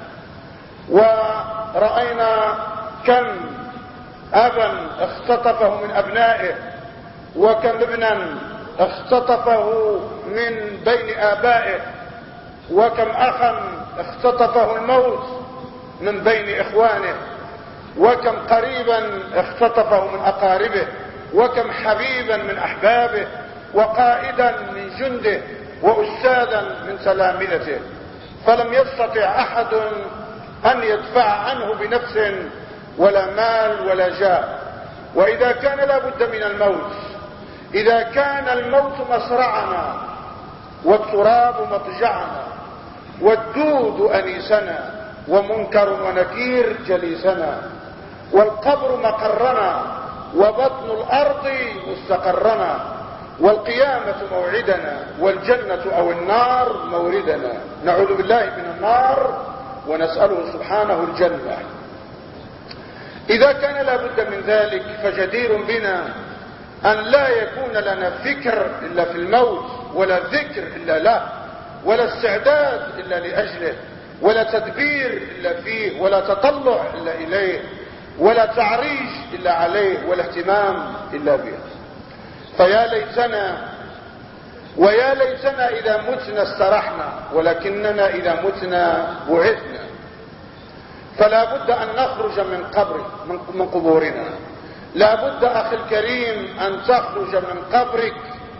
ورأينا كم أبا اختطفه من أبنائه، وكم ابنا اختطفه من بين آبائه، وكم أخا اختطفه الموت من بين إخوانه، وكم قريبا اختطفه من أقاربه، وكم حبيبا من أحبابه، وقائدا من جنده، وأستاذا من تلامذته، فلم يستطع أحد أن يدفع عنه بنفس ولا مال ولا جاه. وإذا كان لا بد من الموت، إذا كان الموت مصرعنا والتراب مضجعنا والدود أنيسنا ومنكر ونكير جليسنا والقبر مقرنا وبطن الأرض مستقرنا والقيامة موعدنا والجنة أو النار موردنا، نعوذ بالله من النار ونسأله سبحانه الجنة. إذا كان لا بد من ذلك فجدير بنا أن لا يكون لنا فكر إلا في الموت، ولا ذكر إلا له، ولا استعداد إلا لأجله، ولا تدبير إلا فيه، ولا تطلع إلا إليه، ولا تعريج إلا عليه، ولا اهتمام إلا به. فيا ليتنا ويا ليتنا إذا متنا استرحنا، ولكننا إذا متنا بعثنا. فلا بد أن نخرج من قبورنا. لا بد أخي الكريم أن تخرج من قبرك،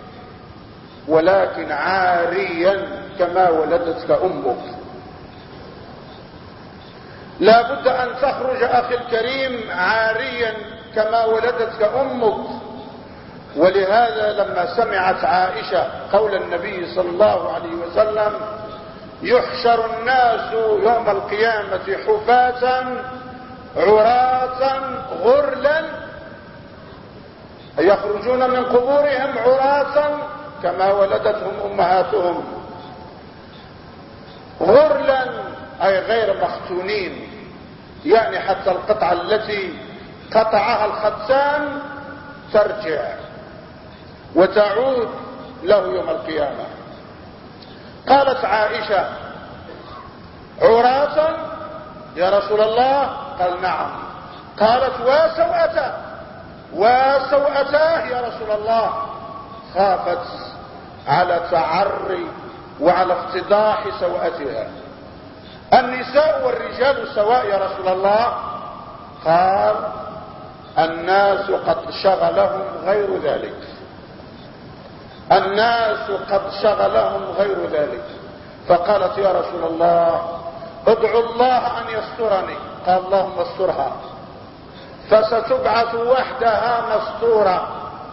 ولكن عاريا كما ولدتك أمك. لا بد أن تخرج أخي الكريم عاريا كما ولدتك أمك. ولهذا لما سمعت عائشة قول النبي صلى الله عليه وسلم: يحشر الناس يوم القيامة حفاة عراة غرلا، يخرجون من قبورهم عراة كما ولدتهم أمهاتهم، غرلا أي غير مختونين، يعني حتى القطعة التي قطعها الختان ترجع وتعود له يوم القيامة. قالت عائشة: عراة يا رسول الله؟ قال: نعم. قالت: وسوءتاه يا رسول الله. خافت على تعري وعلى افتضاح سوءتها. النساء والرجال سواء يا رسول الله؟ قال: الناس قد شغلهم غير ذلك، الناس قد شغلهم غير ذلك. فقالت: يا رسول الله ادعو الله أن يسترني. قال: اللهم استرها، فستبعث وحدها مستورة.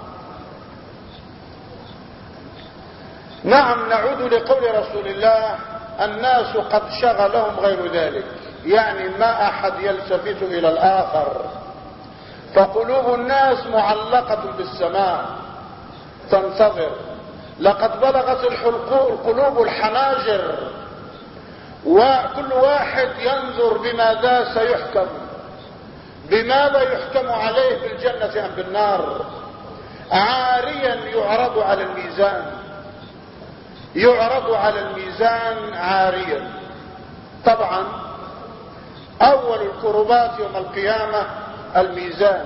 نعم، نعود لقول رسول الله: الناس قد شغلهم غير ذلك، يعني ما أحد يلتفت إلى الآخر، فقلوب الناس معلقة بالسماء تنتظر. لقد بلغت القلوب الحناجر، وكل واحد ينظر بماذا سيحكم، بماذا يحكم عليه، بالجنة أم بالنار. عاريا يعرض على الميزان، يعرض على الميزان عاريا. طبعا أول الكربات يوم القيامة الميزان.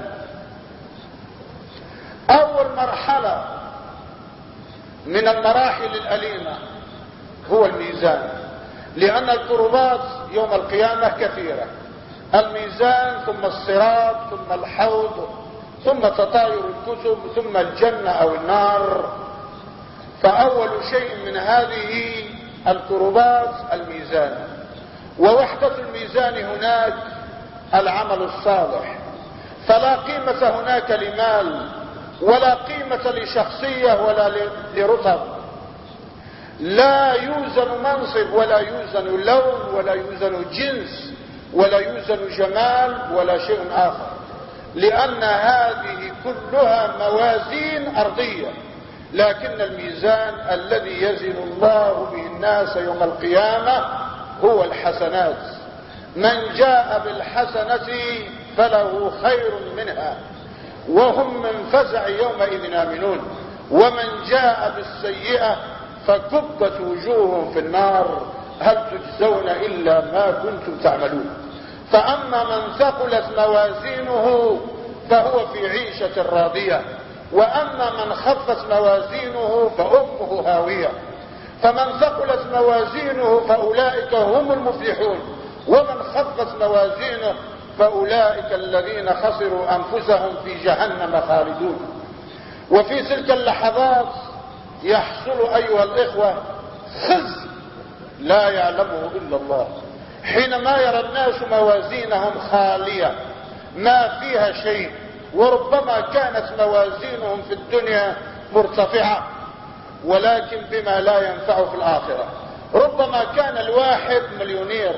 أول مرحلة من المراحل الأليمة هو الميزان، لأن الكربات يوم القيامة كثيرة: الميزان، ثم الصراط، ثم الحوض، ثم تطاير الكتب، ثم الجنة أو النار. فأول شيء من هذه الكربات الميزان. ووحدة الميزان هناك العمل الصالح، فلا قيمة هناك لمال، ولا قيمة لشخصية، ولا لرتب. لا يوزن منصب ولا يوزن لون ولا يوزن جنس ولا يوزن جمال ولا شيء آخر، لأن هذه كلها موازين أرضية. لكن الميزان الذي يزن الله به الناس يوم القيامة هو الحسنات. من جاء بالحسنة فله خير منها وهم من فزع يومئذ آمنون، ومن جاء بالسيئة فكبت وجوههم في النار هل تجزون إلا ما كنتم تعملون. فأما من ثقلت موازينه فهو في عيشة راضية، وأما من خفت موازينه فأمه هاوية. فمن ثقلت موازينه فأولئك هم المفلحون، ومن خفت موازينه فأولئك الذين خسروا أنفسهم في جهنم خالدون. وفي تلك اللحظات يحصل أيها الإخوة خزي لا يعلمه إلا الله، حينما يرى الناس موازينهم خالية ما فيها شيء، وربما كانت موازينهم في الدنيا مرتفعة ولكن بما لا ينفع في الآخرة. ربما كان الواحد مليونير،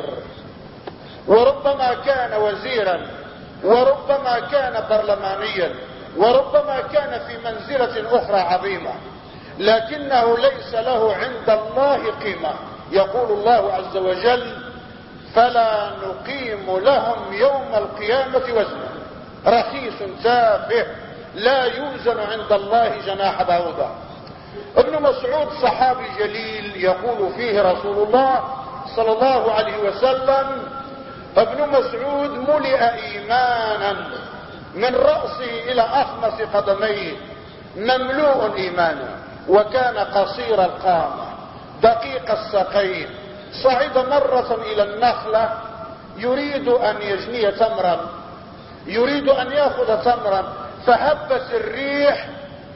وربما كان وزيرا، وربما كان برلمانيا، وربما كان في منزلة أخرى عظيمة، لكنه ليس له عند الله قيمة. يقول الله عز وجل فلا نقيم لهم يوم القيامة وزنا، رخيص تافه لا يوزن عند الله جناح بعوضة. ابن مسعود صحابي جليل يقول فيه رسول الله صلى الله عليه وسلم ابن مسعود ملئ إيمانا من رأسه إلى أخمص قدميه، مملوء إيمانا، وكان قصير القامة دقيق الساقين. صعد مرة إلى النخلة يريد أن يجني تمرا، يريد أن يأخذ تمرا، فهبت الريح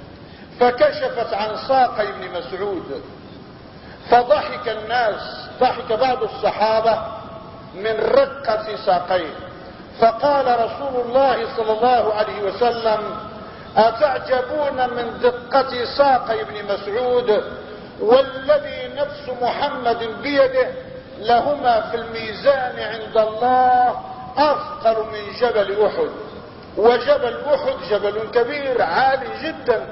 فكشفت عن ساقي ابن مسعود، فضحك الناس، ضحك بعض الصحابة من رقة ساقيه. فقال رسول الله صلى الله عليه وسلم أتعجبون من دقة ساقي ابن مسعود، والذي نفس محمد بيده لهما في الميزان عند الله أثقل من جبل أحد. وجبل أحد جبل كبير عالي جدا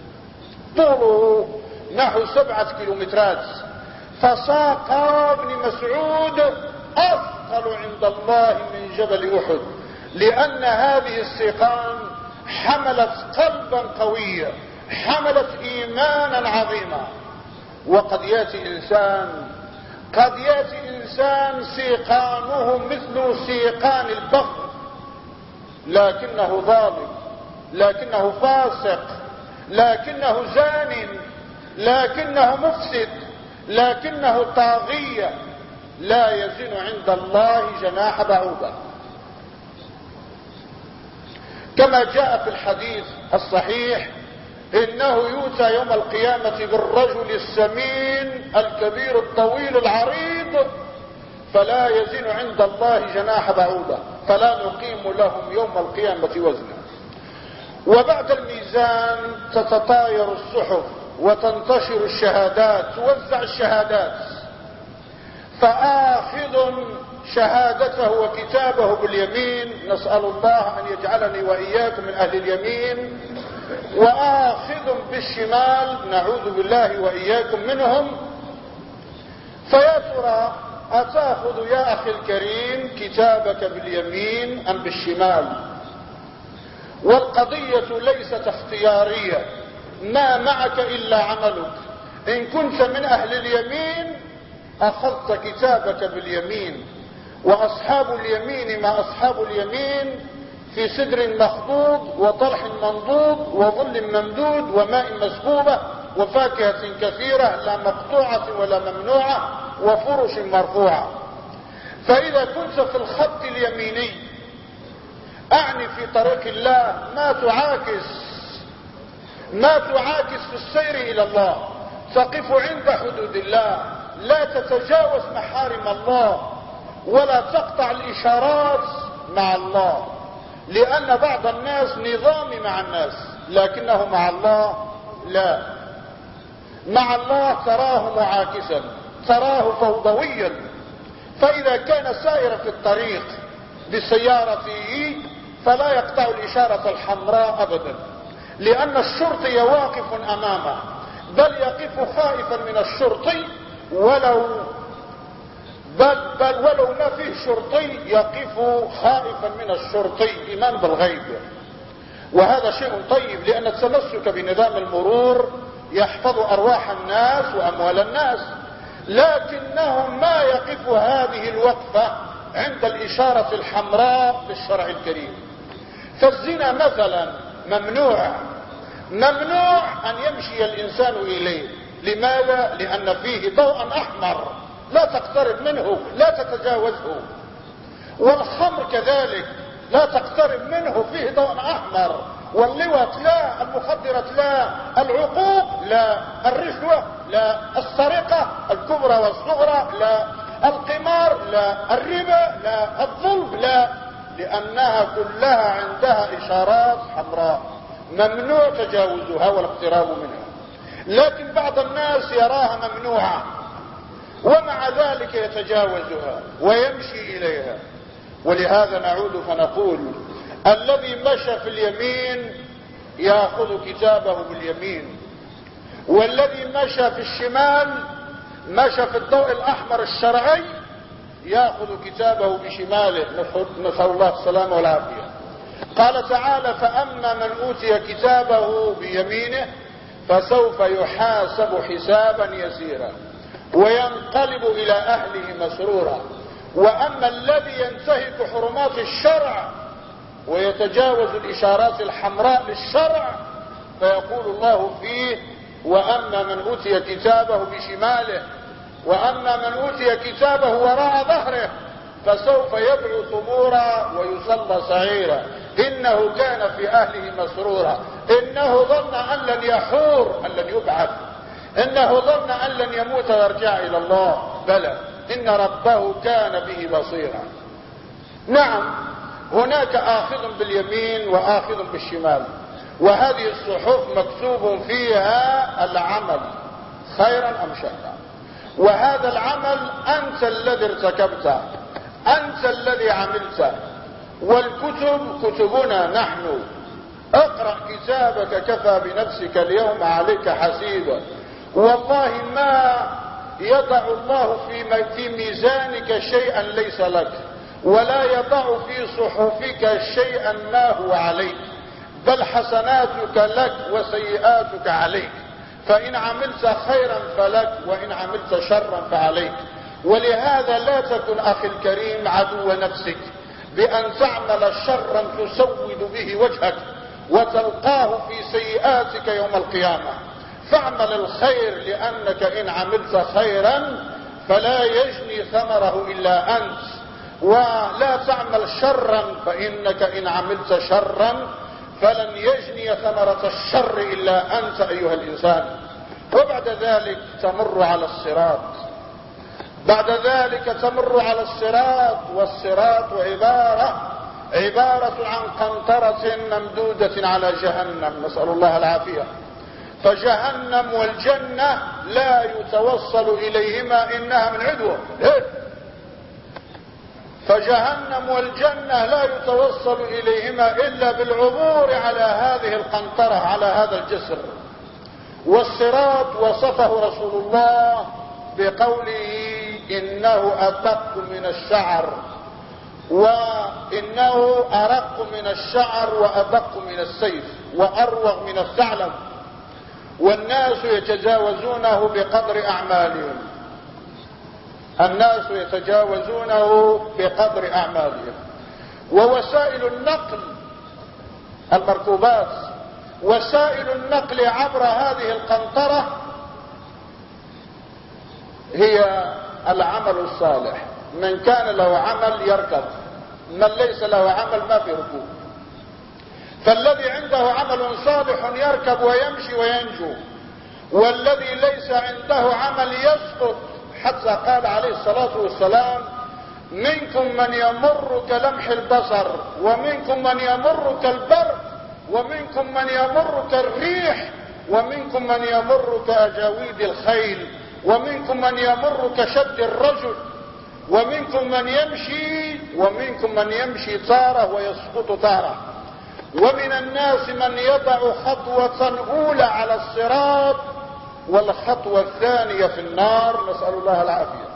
طوله نحو 7 كيلومترات، فساق ابن مسعود أثقل عند الله من جبل أحد، لأن هذه السيقان حملت قلبا قويا، حملت إيمانا عظيما. وقد يأتي إنسان سيقانه مثل سيقان البقر، لكنه ظالم، لكنه فاسق، لكنه زان، لكنه مفسد، لكنه طاغية، لا يزن عند الله جناح بعوضة. كما جاء في الحديث الصحيح إنه يؤتى يوم القيامة بالرجل السمين الكبير الطويل العريض فلا يزن عند الله جناح بعوضة، فلا نقيم لهم يوم القيامة وزنا. وبعد الميزان تتطاير الصحف وتنتشر الشهادات، توزع الشهادات، فآخذ شهادته وكتابه باليمين، نسأل الله أن يجعلني وإياكم من أهل اليمين، وآخذ بالشمال، نعوذ بالله وإياكم منهم. فيا ترى أتأخذ يا أخي الكريم كتابك باليمين أم بالشمال؟ والقضية ليست اختيارية، ما معك إلا عملك. إن كنت من أهل اليمين أخذت كتابك باليمين، وأصحاب اليمين ما أصحاب اليمين في سدر مخضود وطلح منضود وظل ممدود وماء مسكوبة وفاكهة كثيرة لا مقطوعة ولا ممنوعة وفرش مرفوعة. فإذا كنت في الخط اليميني أعني في طريق الله، ما تعاكس في السير إلى الله، تقف عند حدود الله، لا تتجاوز محارم الله، ولا تقطع الإشارات مع الله، لأن بعض الناس نظامي مع الناس لكنه مع الله لا. مع الله تراه معاكسا، تراه فوضويا. فإذا كان سائرا في الطريق بسيارته فلا يقطع الإشارة الحمراء أبدا، لأن الشرطي واقف أمامه، بل يقف خائفا من الشرطي، ولو ما فيه شرطي يقف خائفا من الشرطي إيمان بالغيب. وهذا شيء طيب، لأن التمسك بنظام المرور يحفظ أرواح الناس وأموال الناس، لكنه ما يقف هذه الوقفة عند الإشارة الحمراء للشرع الكريم. فالزنا مثلا ممنوع أن يمشي الإنسان إليه. لماذا؟ لأن فيه ضوء أحمر لا تقترب منه، لا تتجاوزه. والخمر كذلك لا تقترب منه، فيه ضوء أحمر. واللواط لا، المخدرات لا، العقوق لا، الرشوة لا، السرقة الكبرى والصغرى لا، القمار لا، الربا لا، الظلم لا، لأنها كلها عندها إشارات حمراء ممنوع تجاوزها والاقتراب منها. لكن بعض الناس يراها ممنوعة ومع ذلك يتجاوزها ويمشي إليها. ولهذا نعود فنقول: الذي مشى في اليمين يأخذ كتابه باليمين، والذي مشى في الشمال مشى في الضوء الأحمر الشرعي يأخذ كتابه بشماله، نسأل الله السلامة والعافية. قال تعالى: فأما من أوتي كتابه بيمينه فسوف يحاسب حسابا يسيرا وينقلب إلى أهله مسرورا. وأما الذي ينتهك حرمات الشرع ويتجاوز الإشارات الحمراء للشرع فيقول الله فيه: وأما من أوتي كتابه بشماله وأما من أوتي كتابه وراء ظهره فسوف يدعو ثبورا ويصلى سعيرا إنه كان في أهله مسرورا. إنه ظن أن لن يحور، أن لن يبعث، إنه ظن أن لن يموت ويرجع إلى الله. بلى، إن ربه كان به بصيرا. نعم، هناك آخذ باليمين وآخذ بالشمال، وهذه الصحف مكتوب فيها العمل خيرا أم شرا، وهذا العمل أنت الذي ارتكبته، أنت الذي عملته. والكتب كتبنا نحن. اقرأ كتابك كفى بنفسك اليوم عليك حسيبا. والله ما يضع الله في ميزانك شيئا ليس لك، ولا يضع في صحفك شيئا ما هو عليك، بل حسناتك لك وسيئاتك عليك. فإن عملت خيرا فلك، وإن عملت شرا فعليك. ولهذا لا تكن أخي الكريم عدو نفسك بأن تعمل شرا تسود به وجهك وتلقاه في سيئاتك يوم القيامة. فاعمل الخير، لأنك إن عملت خيرا فلا يجني ثمره إلا أنت، ولا تعمل شرا فإنك إن عملت شرا فلن يجني ثمرة الشر إلا أنت أيها الإنسان. وبعد ذلك تمر على الصراط، بعد ذلك تمر على الصراط. والصراط عبارة عن قنطرة ممدودة على جهنم، نسأل الله العافية. فجهنم والجنة لا يتوصل إليهما إنها من عدوة. فجهنم والجنة لا يتوصل إليهما إلا بالعبور على هذه القنطرة، على هذا الجسر. والصراط وصفه رسول الله بقوله: إنه أدق من الشعر، وإنه أرق من الشعر وأدق من السيف وأروغ من الثعلب، والناس يتجاوزونه بقدر أعمالهم. الناس يتجاوزونه بقدر أعمالهم. ووسائل النقل، المركوبات، وسائل النقل عبر هذه القنطرة هي العمل الصالح. من كان له عمل يركب، من ليس له عمل ما في ركوب. فالذي عنده عمل صالح يركب ويمشي وينجو، والذي ليس عنده عمل يسقط. حتى قال عليه الصلاة والسلام: منكم من يمر كلمح البصر، ومنكم من يمر كالبرق، ومنكم من يمر كالريح، ومنكم من يمر كأجاويد الخيل، ومنكم من يمر كشد الرجل، ومنكم من يمشي تارة ويسقط تارة، ومن الناس من يضع خطوة أولى على الصراط والخطوة الثانية في النار، نسأل الله العافية.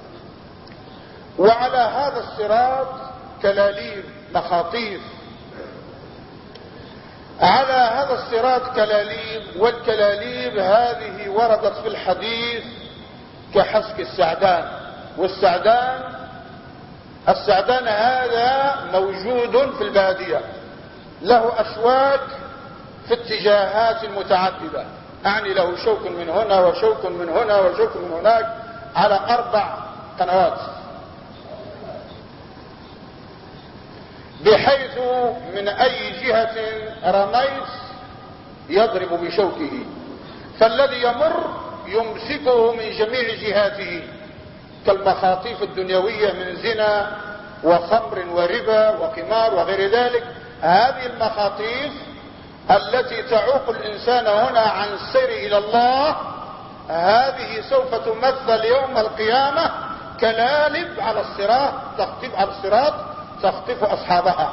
وعلى هذا الصراط كلاليب، مخاطيف، على هذا الصراط كلاليب، والكلاليب هذه وردت في الحديث كحسك السعدان. السعدان هذا موجود في البادية، له أشواك في اتجاهات متعددة، أعني له شوك من هنا وشوك من هنا وشوك من هناك على 4 قنوات، بحيث من أي جهة رميت يضرب بشوكه، فالذي يمر يمسكه من جميع جهاته، كالمخاطيف الدنيوية من زنا وخمر وربا وقمار وغير ذلك. هذه المخاطيف التي تعوق الإنسان هنا عن السير إلى الله، هذه سوف تمثل يوم القيامة كلالب على الصراط تخطف أصحابها،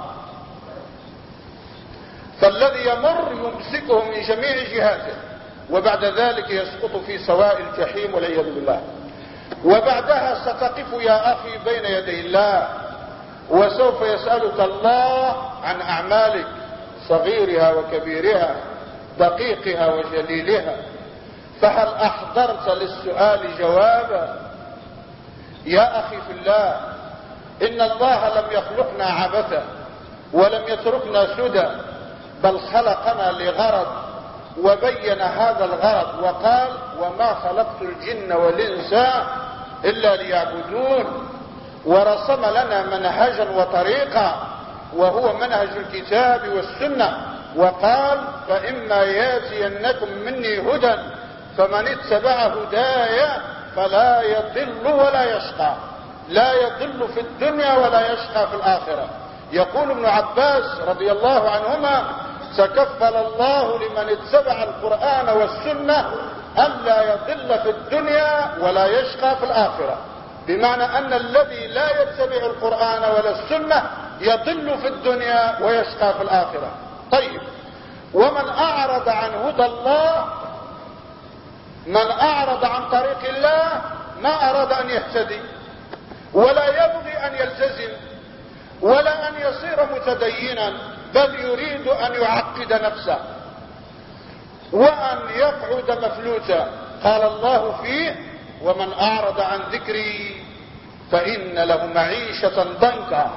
فالذي يمر يمسكه من جميع جهاته، وبعد ذلك يسقط في سواء الجحيم والعياذ بالله. وبعدها ستقف يا أخي بين يدي الله، وسوف يسألك الله عن أعمالك، صغيرها وكبيرها، دقيقها وجليلها، فهل أحضرت للسؤال جوابا؟ يا أخي في الله، إن الله لم يخلقنا عبثا ولم يتركنا سدى، بل خلقنا لغرض، وبين هذا الغرض وقال: وما خلقت الجن والإنس إلا ليعبدون، ورسم لنا منهجا وطريقا وهو منهج الكتاب والسنة، وقال: فإما ياتينكم مني هدى فمن اتبع هداي فلا يضل ولا يشقى، لا يضل في الدنيا ولا يشقى في الآخرة. يقول ابن عباس رضي الله عنهما: تكفل الله لمن اتبع القرآن والسنة أن لا يضل في الدنيا ولا يشقى في الآخرة، بمعنى أن الذي لا يتبع القرآن ولا السنة يضل في الدنيا ويشقى في الآخرة. طيب، ومن أعرض عن هدى الله، من أعرض عن طريق الله، ما أراد أن يهتدي ولا يبغي أن يلتزم ولا أن يصير متدينا، بل يريد أن يعقد نفسه وأن يقعد مفلوتا. قال الله فيه: ومن أعرض عن ذكري فإن له معيشة ضنكا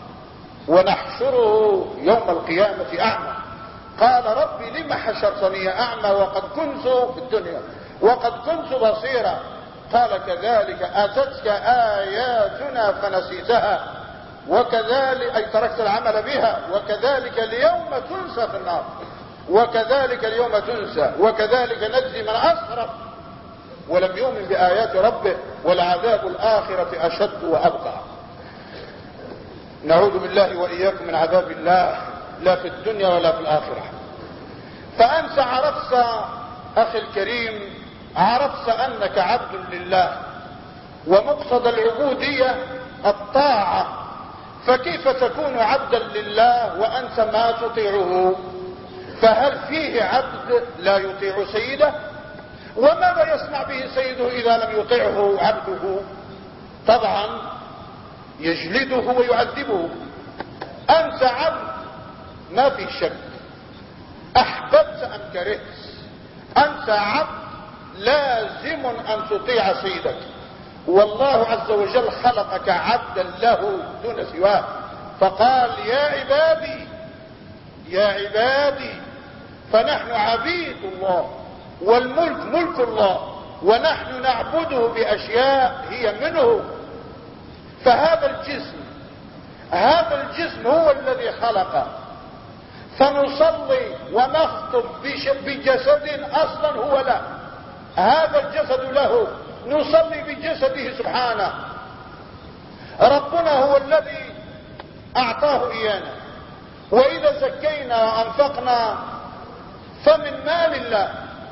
ونحشره يوم القيامة أعمى. قال: ربي لم حشرتني أعمى وقد كنت في الدنيا وقد كنت بصيرا. قال: كذلك أتتك آياتنا فنسيتها وكذلك أي تركت العمل بها، وكذلك اليوم تنسى في النار، وكذلك اليوم تنسى، وكذلك نجزي من أسرف ولم يؤمن بآيات ربه، والعذاب الآخرة أشد وأبقى. نعوذ بالله وإياكم من عذاب الله، لا في الدنيا ولا في الآخرة. فأنت عرفت أخي الكريم، عرفت أنك عبد لله، ومقتضى العبودية الطاعة، فكيف تكون عبدا لله وأنت ما تطيعه؟ فهل فيه عبد لا يطيع سيده؟ وماذا يصنع به سيده إذا لم يطيعه عبده؟ طبعا يجلده ويعذبه. أنت عبد ما في شك، أحببت أم كرهت، أنت عبد لازم أن تطيع سيدك. والله عز وجل خلقك عبدا له دون سواه، فقال: يا عبادي يا عبادي. فنحن عبيد الله، والملك ملك الله، ونحن نعبده بأشياء هي منه. فهذا الجسم هو الذي خلقه، فنصلي ونخطب بجسد أصلا هو له، هذا الجسد له، نصلي بجسده سبحانه. ربنا هو الذي أعطاه إيانا، وإذا زكينا وأنفقنا فمن مال الله،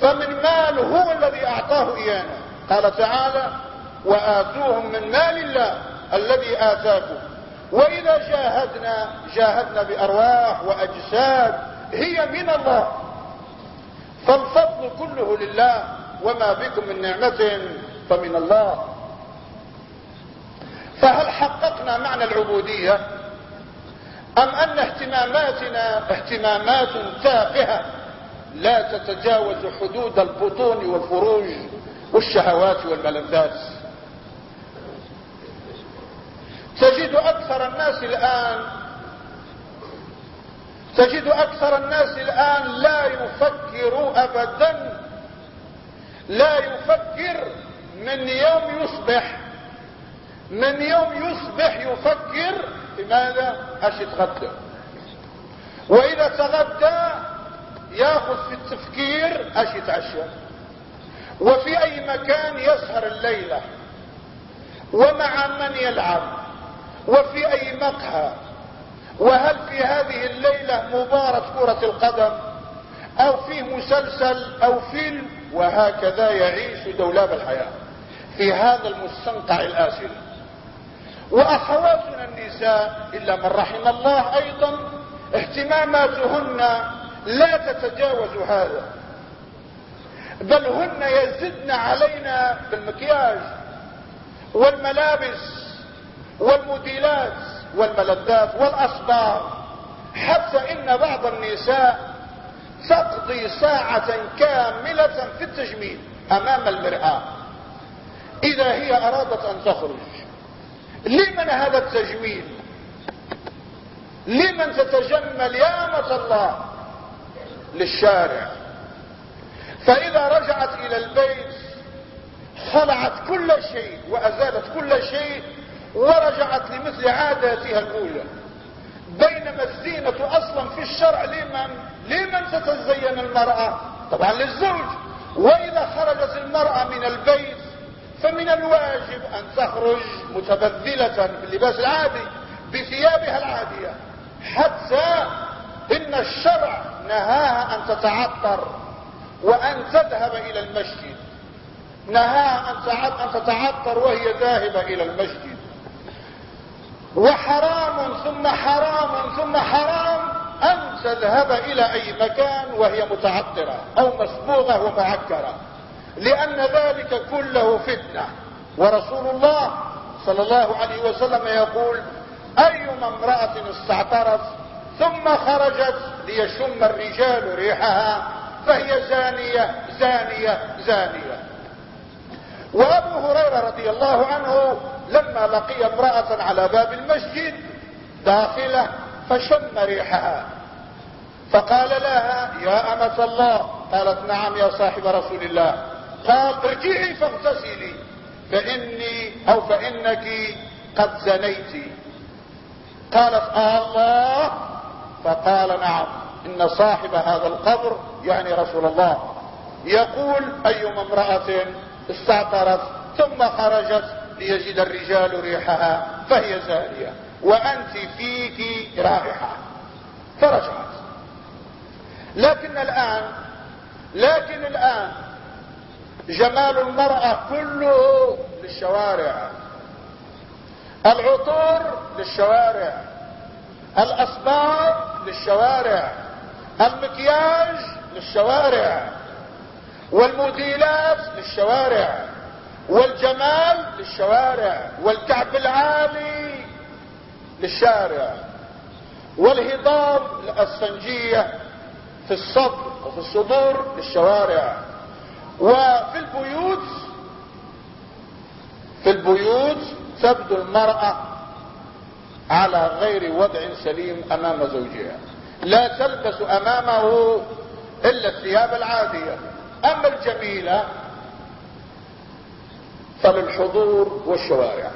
فمن مال هو الذي أعطاه إيانا. قال تعالى وآتوهم من مال الله الذي آتاكم. وإذا جاهدنا بأرواح وأجساد هي من الله، فالفضل كله لله، وما بكم من نعمة فمن الله. فهل حققنا معنى العبودية أم أن اهتماماتنا اهتمامات تافهة لا تتجاوز حدود البطون والفروج والشهوات والملذات؟ تجد أكثر الناس الآن لا يفكر أبدا، لا يفكر من يوم يصبح يفكر في ماذا اش يتغدى، وإذا تغدى ياخذ في التفكير اش يتعشى، وفي أي مكان يسهر الليلة، ومع من يلعب، وفي أي مقهى، وهل في هذه الليلة مباراة كرة القدم أو في مسلسل أو فيلم، وهكذا يعيش دولاب الحياة في هذا المستنقع الآسل. وأخواتنا النساء إلا من رحم الله أيضا اهتماماتهن لا تتجاوز هذا، بل هن يزدن علينا بالمكياج والملابس والموديلات والملذات والأصبار، حتى إن بعض النساء تقضي ساعة كاملة في التجميل أمام المرآة إذا هي أرادت أن تخرج. لمن هذا التجميل؟ لمن تتجمل يا أمة الله؟ للشارع. فإذا رجعت إلى البيت خلعت كل شيء وأزالت كل شيء ورجعت لمثل عاداتها الأولى. بينما الزينة أصلا في الشرع لمن تتزين المرأة؟ طبعا للزوج. وإذا خرجت المرأة من البيت فمن الواجب أن تخرج متبذلة باللباس العادي بثيابها العادية، حتى إن الشرع نهاها أن تتعطر وأن تذهب إلى المسجد، نهاها أن تتعطر وهي ذاهبة إلى المسجد. وحرام ثم حرام ثم حرام أن تذهب إلى أي مكان وهي متعطرة أو مصبوغة ومعكرة، لأن ذلك كله فتنة. ورسول الله صلى الله عليه وسلم يقول أيما امرأة استعطرت ثم خرجت ليشم الرجال ريحها فهي زانية زانية زانية. وأبو هريرة رضي الله عنه لما لقي امرأة على باب المسجد داخلة فشم ريحها فقال لها يا أمة الله، قالت نعم يا صاحب رسول الله. قال ارجعي فاغتسلي فإنك قد زنيت. قالت الله، فقال نعم إن صاحب هذا القبر يعني رسول الله يقول أيما امرأة استعطرت ثم خرجت ليجد الرجال ريحها فهي زانية وأنت فيك رائحة. فرجعت. لكن الآن جمال المرأة كله للشوارع، العطور للشوارع، الأصباغ للشوارع، المكياج للشوارع، والموديلات للشوارع، والجمال للشوارع، والكعب العالي للشارع، والهضاب الأسفنجية في الصدر وفي الصدور للشوارع. وفي البيوت تبدو المرأة على غير وضع سليم أمام زوجها، لا تلبس أمامه إلا الثياب العادية. أما الجميلة فللحضور والشوارع.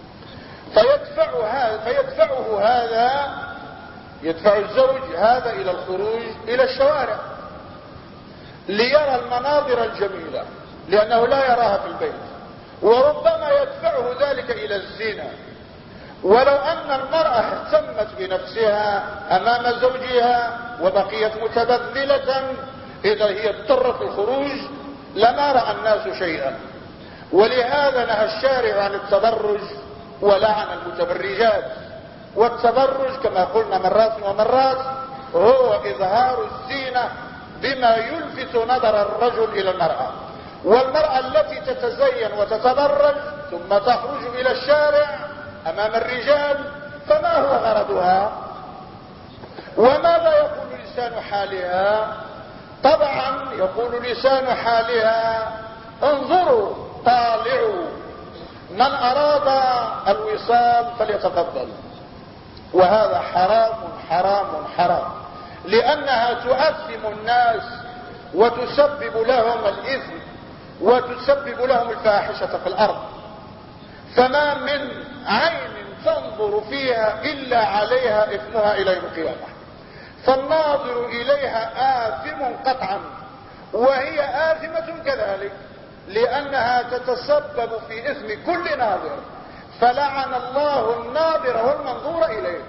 يدفع الزوج هذا إلى الخروج إلى الشوارع ليرى المناظر الجميلة لأنه لا يراها في البيت، وربما يدفعه ذلك إلى الزنا. ولو أن المرأة اهتمت بنفسها أمام زوجها وبقيت متبذلة إذا هي اضطرت الخروج لما رأى الناس شيئا. ولهذا نهى الشارع عن التبرج ولعن المتبرجات. والتبرج كما قلنا مرات ومرات هو إظهار الزينة بما يلفت نظر الرجل إلى المرأة. والمرأة التي تتزين وتتبرج ثم تخرج إلى الشارع أمام الرجال فما هو غرضها؟ وماذا يقول لسان حالها؟ طبعا يقول لسان حالها انظروا طالعوا، من أراد الوصال فليتفضل. وهذا حرام حرام حرام، لأنها تؤثم الناس وتسبب لهم الإثم وتسبب لهم الفاحشة في الأرض. فما من عين تنظر فيها إلا عليها إثمها إلى يوم القيامة. فالناظر إليها آثم قطعا، وهي آثمة كذلك، لأنها تتسبب في إثم كل ناظر. فلعن الله الناظر والمنظور إليه.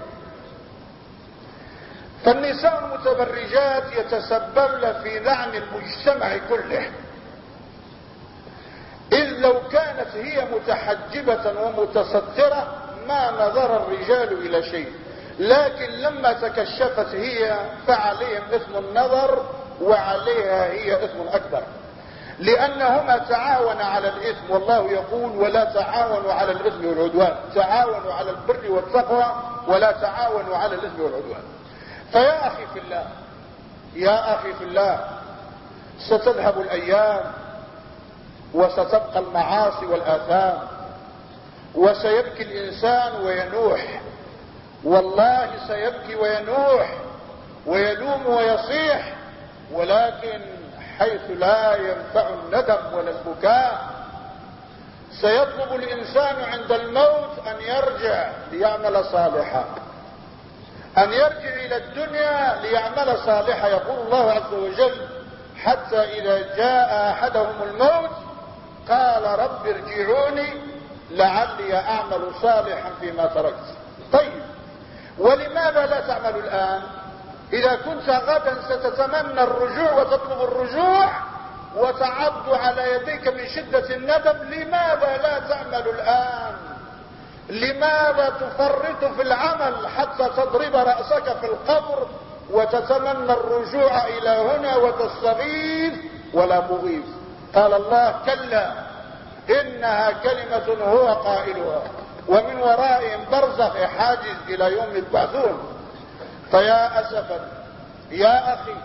فالنساء المتبرجات يتسببن في لعن المجتمع كله، إذ لو كانت هي متحجبة ومتسترة ما نظر الرجال إلى شيء، لكن لما تكشفت هي فعليهم إثم النظر وعليها هي إثم أكبر، لأنهما تعاونا على الإثم. والله يقول ولا تعاونوا على الإثم والعدوان، تعاونوا على البر والتقوى ولا تعاونوا على الإثم والعدوان. فيا أخي في الله، يا أخي في الله، ستذهب الأيام وستبقى المعاصي والآثام وسيبكي الإنسان وينوح، والله سيبكي وينوح ويلوم ويصيح، ولكن حيث لا ينفع الندم ولا البكاء سيطلب الإنسان عند الموت أن يرجع ليعمل صالحا، أن يرجع إلى الدنيا ليعمل صالحا. يقول الله عز وجل حتى إذا جاء أحدهم الموت قال رب ارجعوني لعلي أعمل صالحا فيما تركت. طيب ولماذا لا تعمل الآن؟ إذا كنت غدا ستتمنى الرجوع وتطلب الرجوع وتعض على يديك من شدة الندم، لماذا لا تعمل الآن؟ لماذا تفرط في العمل حتى تضرب رأسك في القبر وتتمنى الرجوع إلى هنا وتستغيث ولا مغيث؟ قال الله كلا إنها كلمة هو قائلها ومن ورائهم برزخ حاجز إلى يوم يبعثون. فيا أسفا يا أخي،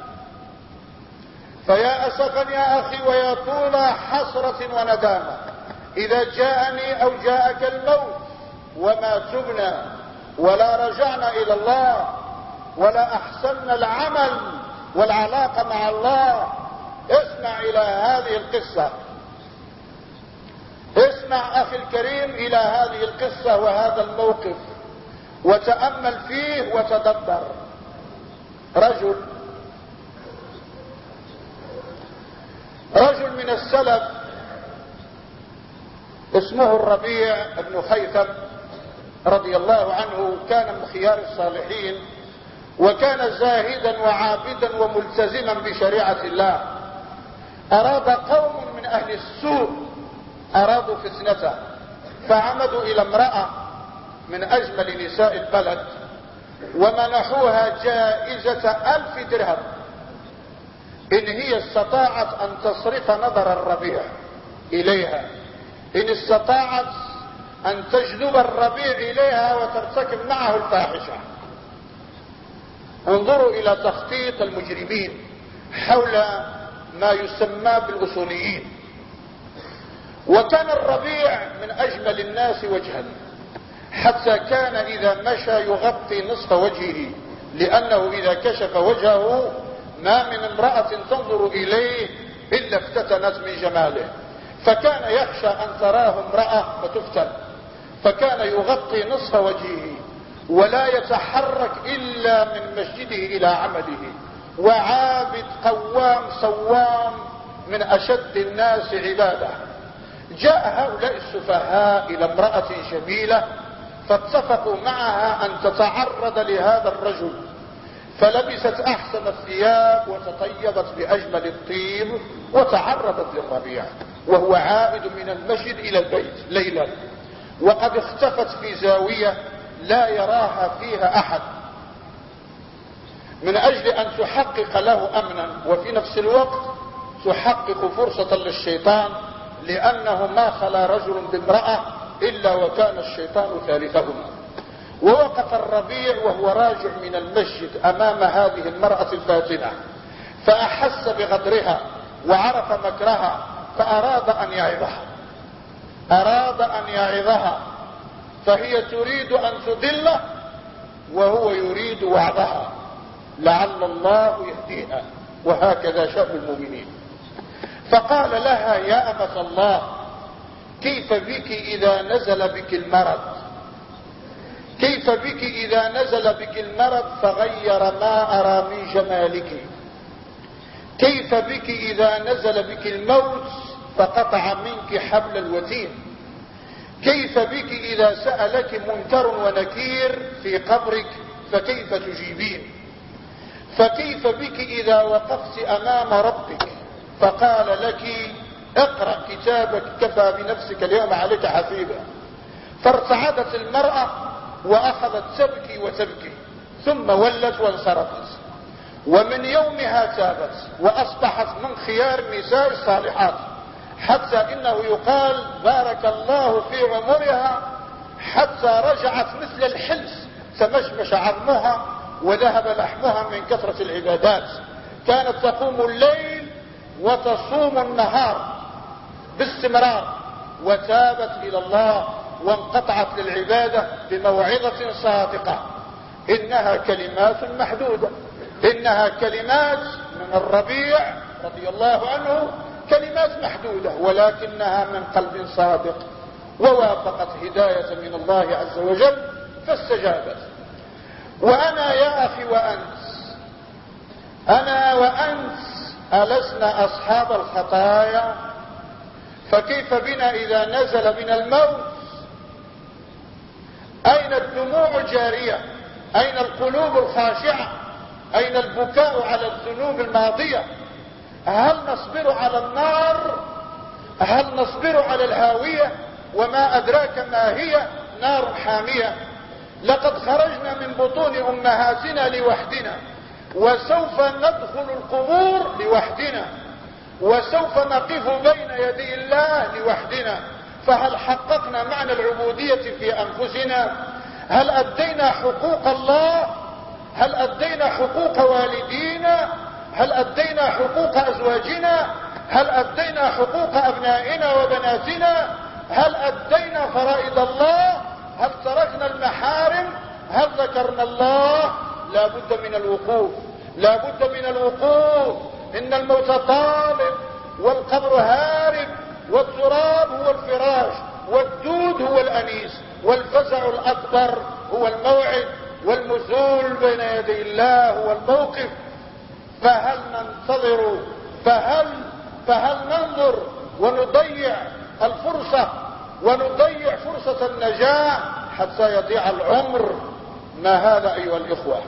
فيا أسفا يا أخي ويا طول حسرة وندامة إذا جاءني أو جاءك الموت وما تبنا ولا رجعنا إلى الله ولا أحسننا العمل والعلاقة مع الله. اسمع إلى هذه القصة، اسمع أخي الكريم إلى هذه القصة وهذا الموقف وتأمل فيه وتدبر. رجل من السلف اسمه الربيع بن خيثم رضي الله عنه، كان من خيار الصالحين، وكان زاهدا وعابدا وملتزما بشريعة الله. أراد قوم من أهل السوء أرادوا فتنته، فعمدوا إلى امرأة من أجمل نساء البلد ومنحوها جائزة 1000 درهم إن هي استطاعت أن تصرف نظر الربيع إليها، إن استطاعت أن تجذب الربيع إليها وترتكب معه الفاحشة. انظروا إلى تخطيط المجرمين حول ما يسمى بالأصوليين. وكان الربيع من أجمل الناس وجها، حتى كان إذا مشى يغطي نصف وجهه، لأنه إذا كشف وجهه ما من امرأة تنظر إليه إلا افتتنت من جماله، فكان يخشى أن تراه امرأة فتفتن، فكان يغطي نصف وجهه ولا يتحرك إلا من مسجده إلى عمله، وعابد قوام صوام من أشد الناس عبادة. جاء هؤلاء السفهاء إلى امرأة جميلة فاتفقوا معها أن تتعرض لهذا الرجل، فلبست احسن الثياب وتطيبت باجمل الطيب وتعرضت للربيع، وهو عائد من المسجد الى البيت ليلا، وقد اختفت في زاوية لا يراها فيها احد، من اجل ان تحقق له امنا، وفي نفس الوقت تحقق فرصة للشيطان، لانه ما خلا رجل بامرأة الا وكان الشيطان ثالثهما. ووقف الربيع وهو راجع من المسجد امام هذه المرأة الفاتنة، فاحس بغدرها وعرف مكرها، فاراد ان يعظها، فهي تريد ان تضله وهو يريد وعظها لعل الله يهديها، وهكذا شأن المؤمنين. فقال لها: يا أمة الله، كيف بك إذا نزل بك المرض؟ كيف بك إذا نزل بك المرض فغير ما أرى من جمالك؟ كيف بك إذا نزل بك الموت فقطع منك حبل الوتين؟ كيف بك إذا سألك منكر ونكير في قبرك فكيف تجيبين؟ فكيف بك إذا وقفت أمام ربك فقال لك: اقرأ كتابك كفى بنفسك اليوم عليك حسيبا؟ فارتعدت المرأة وأخذت تبكي وتبكي، ثم ولت وانصرفت، ومن يومها تابت وأصبحت من خيار النساء الصالحات، حتى إنه يقال: بارك الله في عمرها حتى رجعت مثل الحلس، تمشمش عظمها وذهب لحمها من كثرة العبادات. كانت تقوم الليل وتصوم النهار باستمرار، وتابت إلى الله وانقطعت للعبادة بموعظة صادقة. إنها كلمات محدودة، إنها كلمات من الربيع رضي الله عنه، كلمات محدودة، ولكنها من قلب صادق، ووافقت هداية من الله عز وجل فاستجابت. وأنا يا أخي وأنت، أنا وأنت ألسنا أصحاب الخطايا؟ فكيف بنا إذا نزل بنا الموت؟ أين الدموع الجارية؟ أين القلوب الخاشعة؟ أين البكاء على الذنوب الماضية؟ هل نصبر على النار؟ هل نصبر على الهاوية؟ وما أدراك ما هي نار حامية. لقد خرجنا من بطون أمهاتنا لوحدنا، وسوف ندخل القبور لوحدنا، وسوف نقف بين يدي الله لوحدنا. فهل حققنا معنى العبودية في أنفسنا؟ هل أدينا حقوق الله؟ هل أدينا حقوق والدينا؟ هل أدينا حقوق أزواجنا؟ هل أدينا حقوق أبنائنا وبناتنا؟ هل أدينا فرائض الله؟ هل تركنا المحارم؟ هل ذكرنا الله؟ لا بد من الوقوف، لا بد من الوقوف. إن الموت طالب، والقبر هارب، والتراب هو الفراش، والدود هو الأنيس، والفزع الأكبر هو الموعد، والنزول بين يدي الله هو الموقف. فهل ننتظر؟ فهل ننظر ونضيع الفرصة، ونضيع فرصة النجاة حتى يضيع العمر؟ ما هذا أيها الإخوة.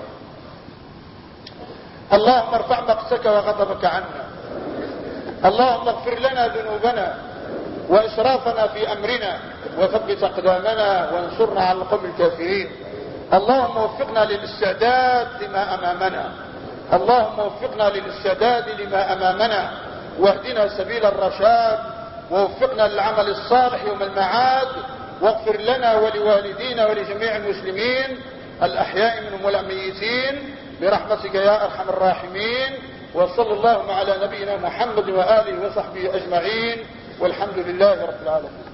اللهم ارفع مقتك وغضبك عنا، اللهم اغفر لنا ذنوبنا وإسرافنا في أمرنا، وثبت أقدامنا وانصرنا على القوم الكافرين. اللهم وفقنا للاستعداد لما أمامنا، اللهم وفقنا للاستعداد لما أمامنا، واهدنا سبيل الرشاد، ووفقنا للعمل الصالح يوم المعاد، واغفر لنا ولوالدينا ولجميع المسلمين الأحياء منهم والأميتين برحمتك يا أرحم الراحمين. وصلى الله على نبينا محمد وآله وصحبه أجمعين، والحمد لله رب العالمين.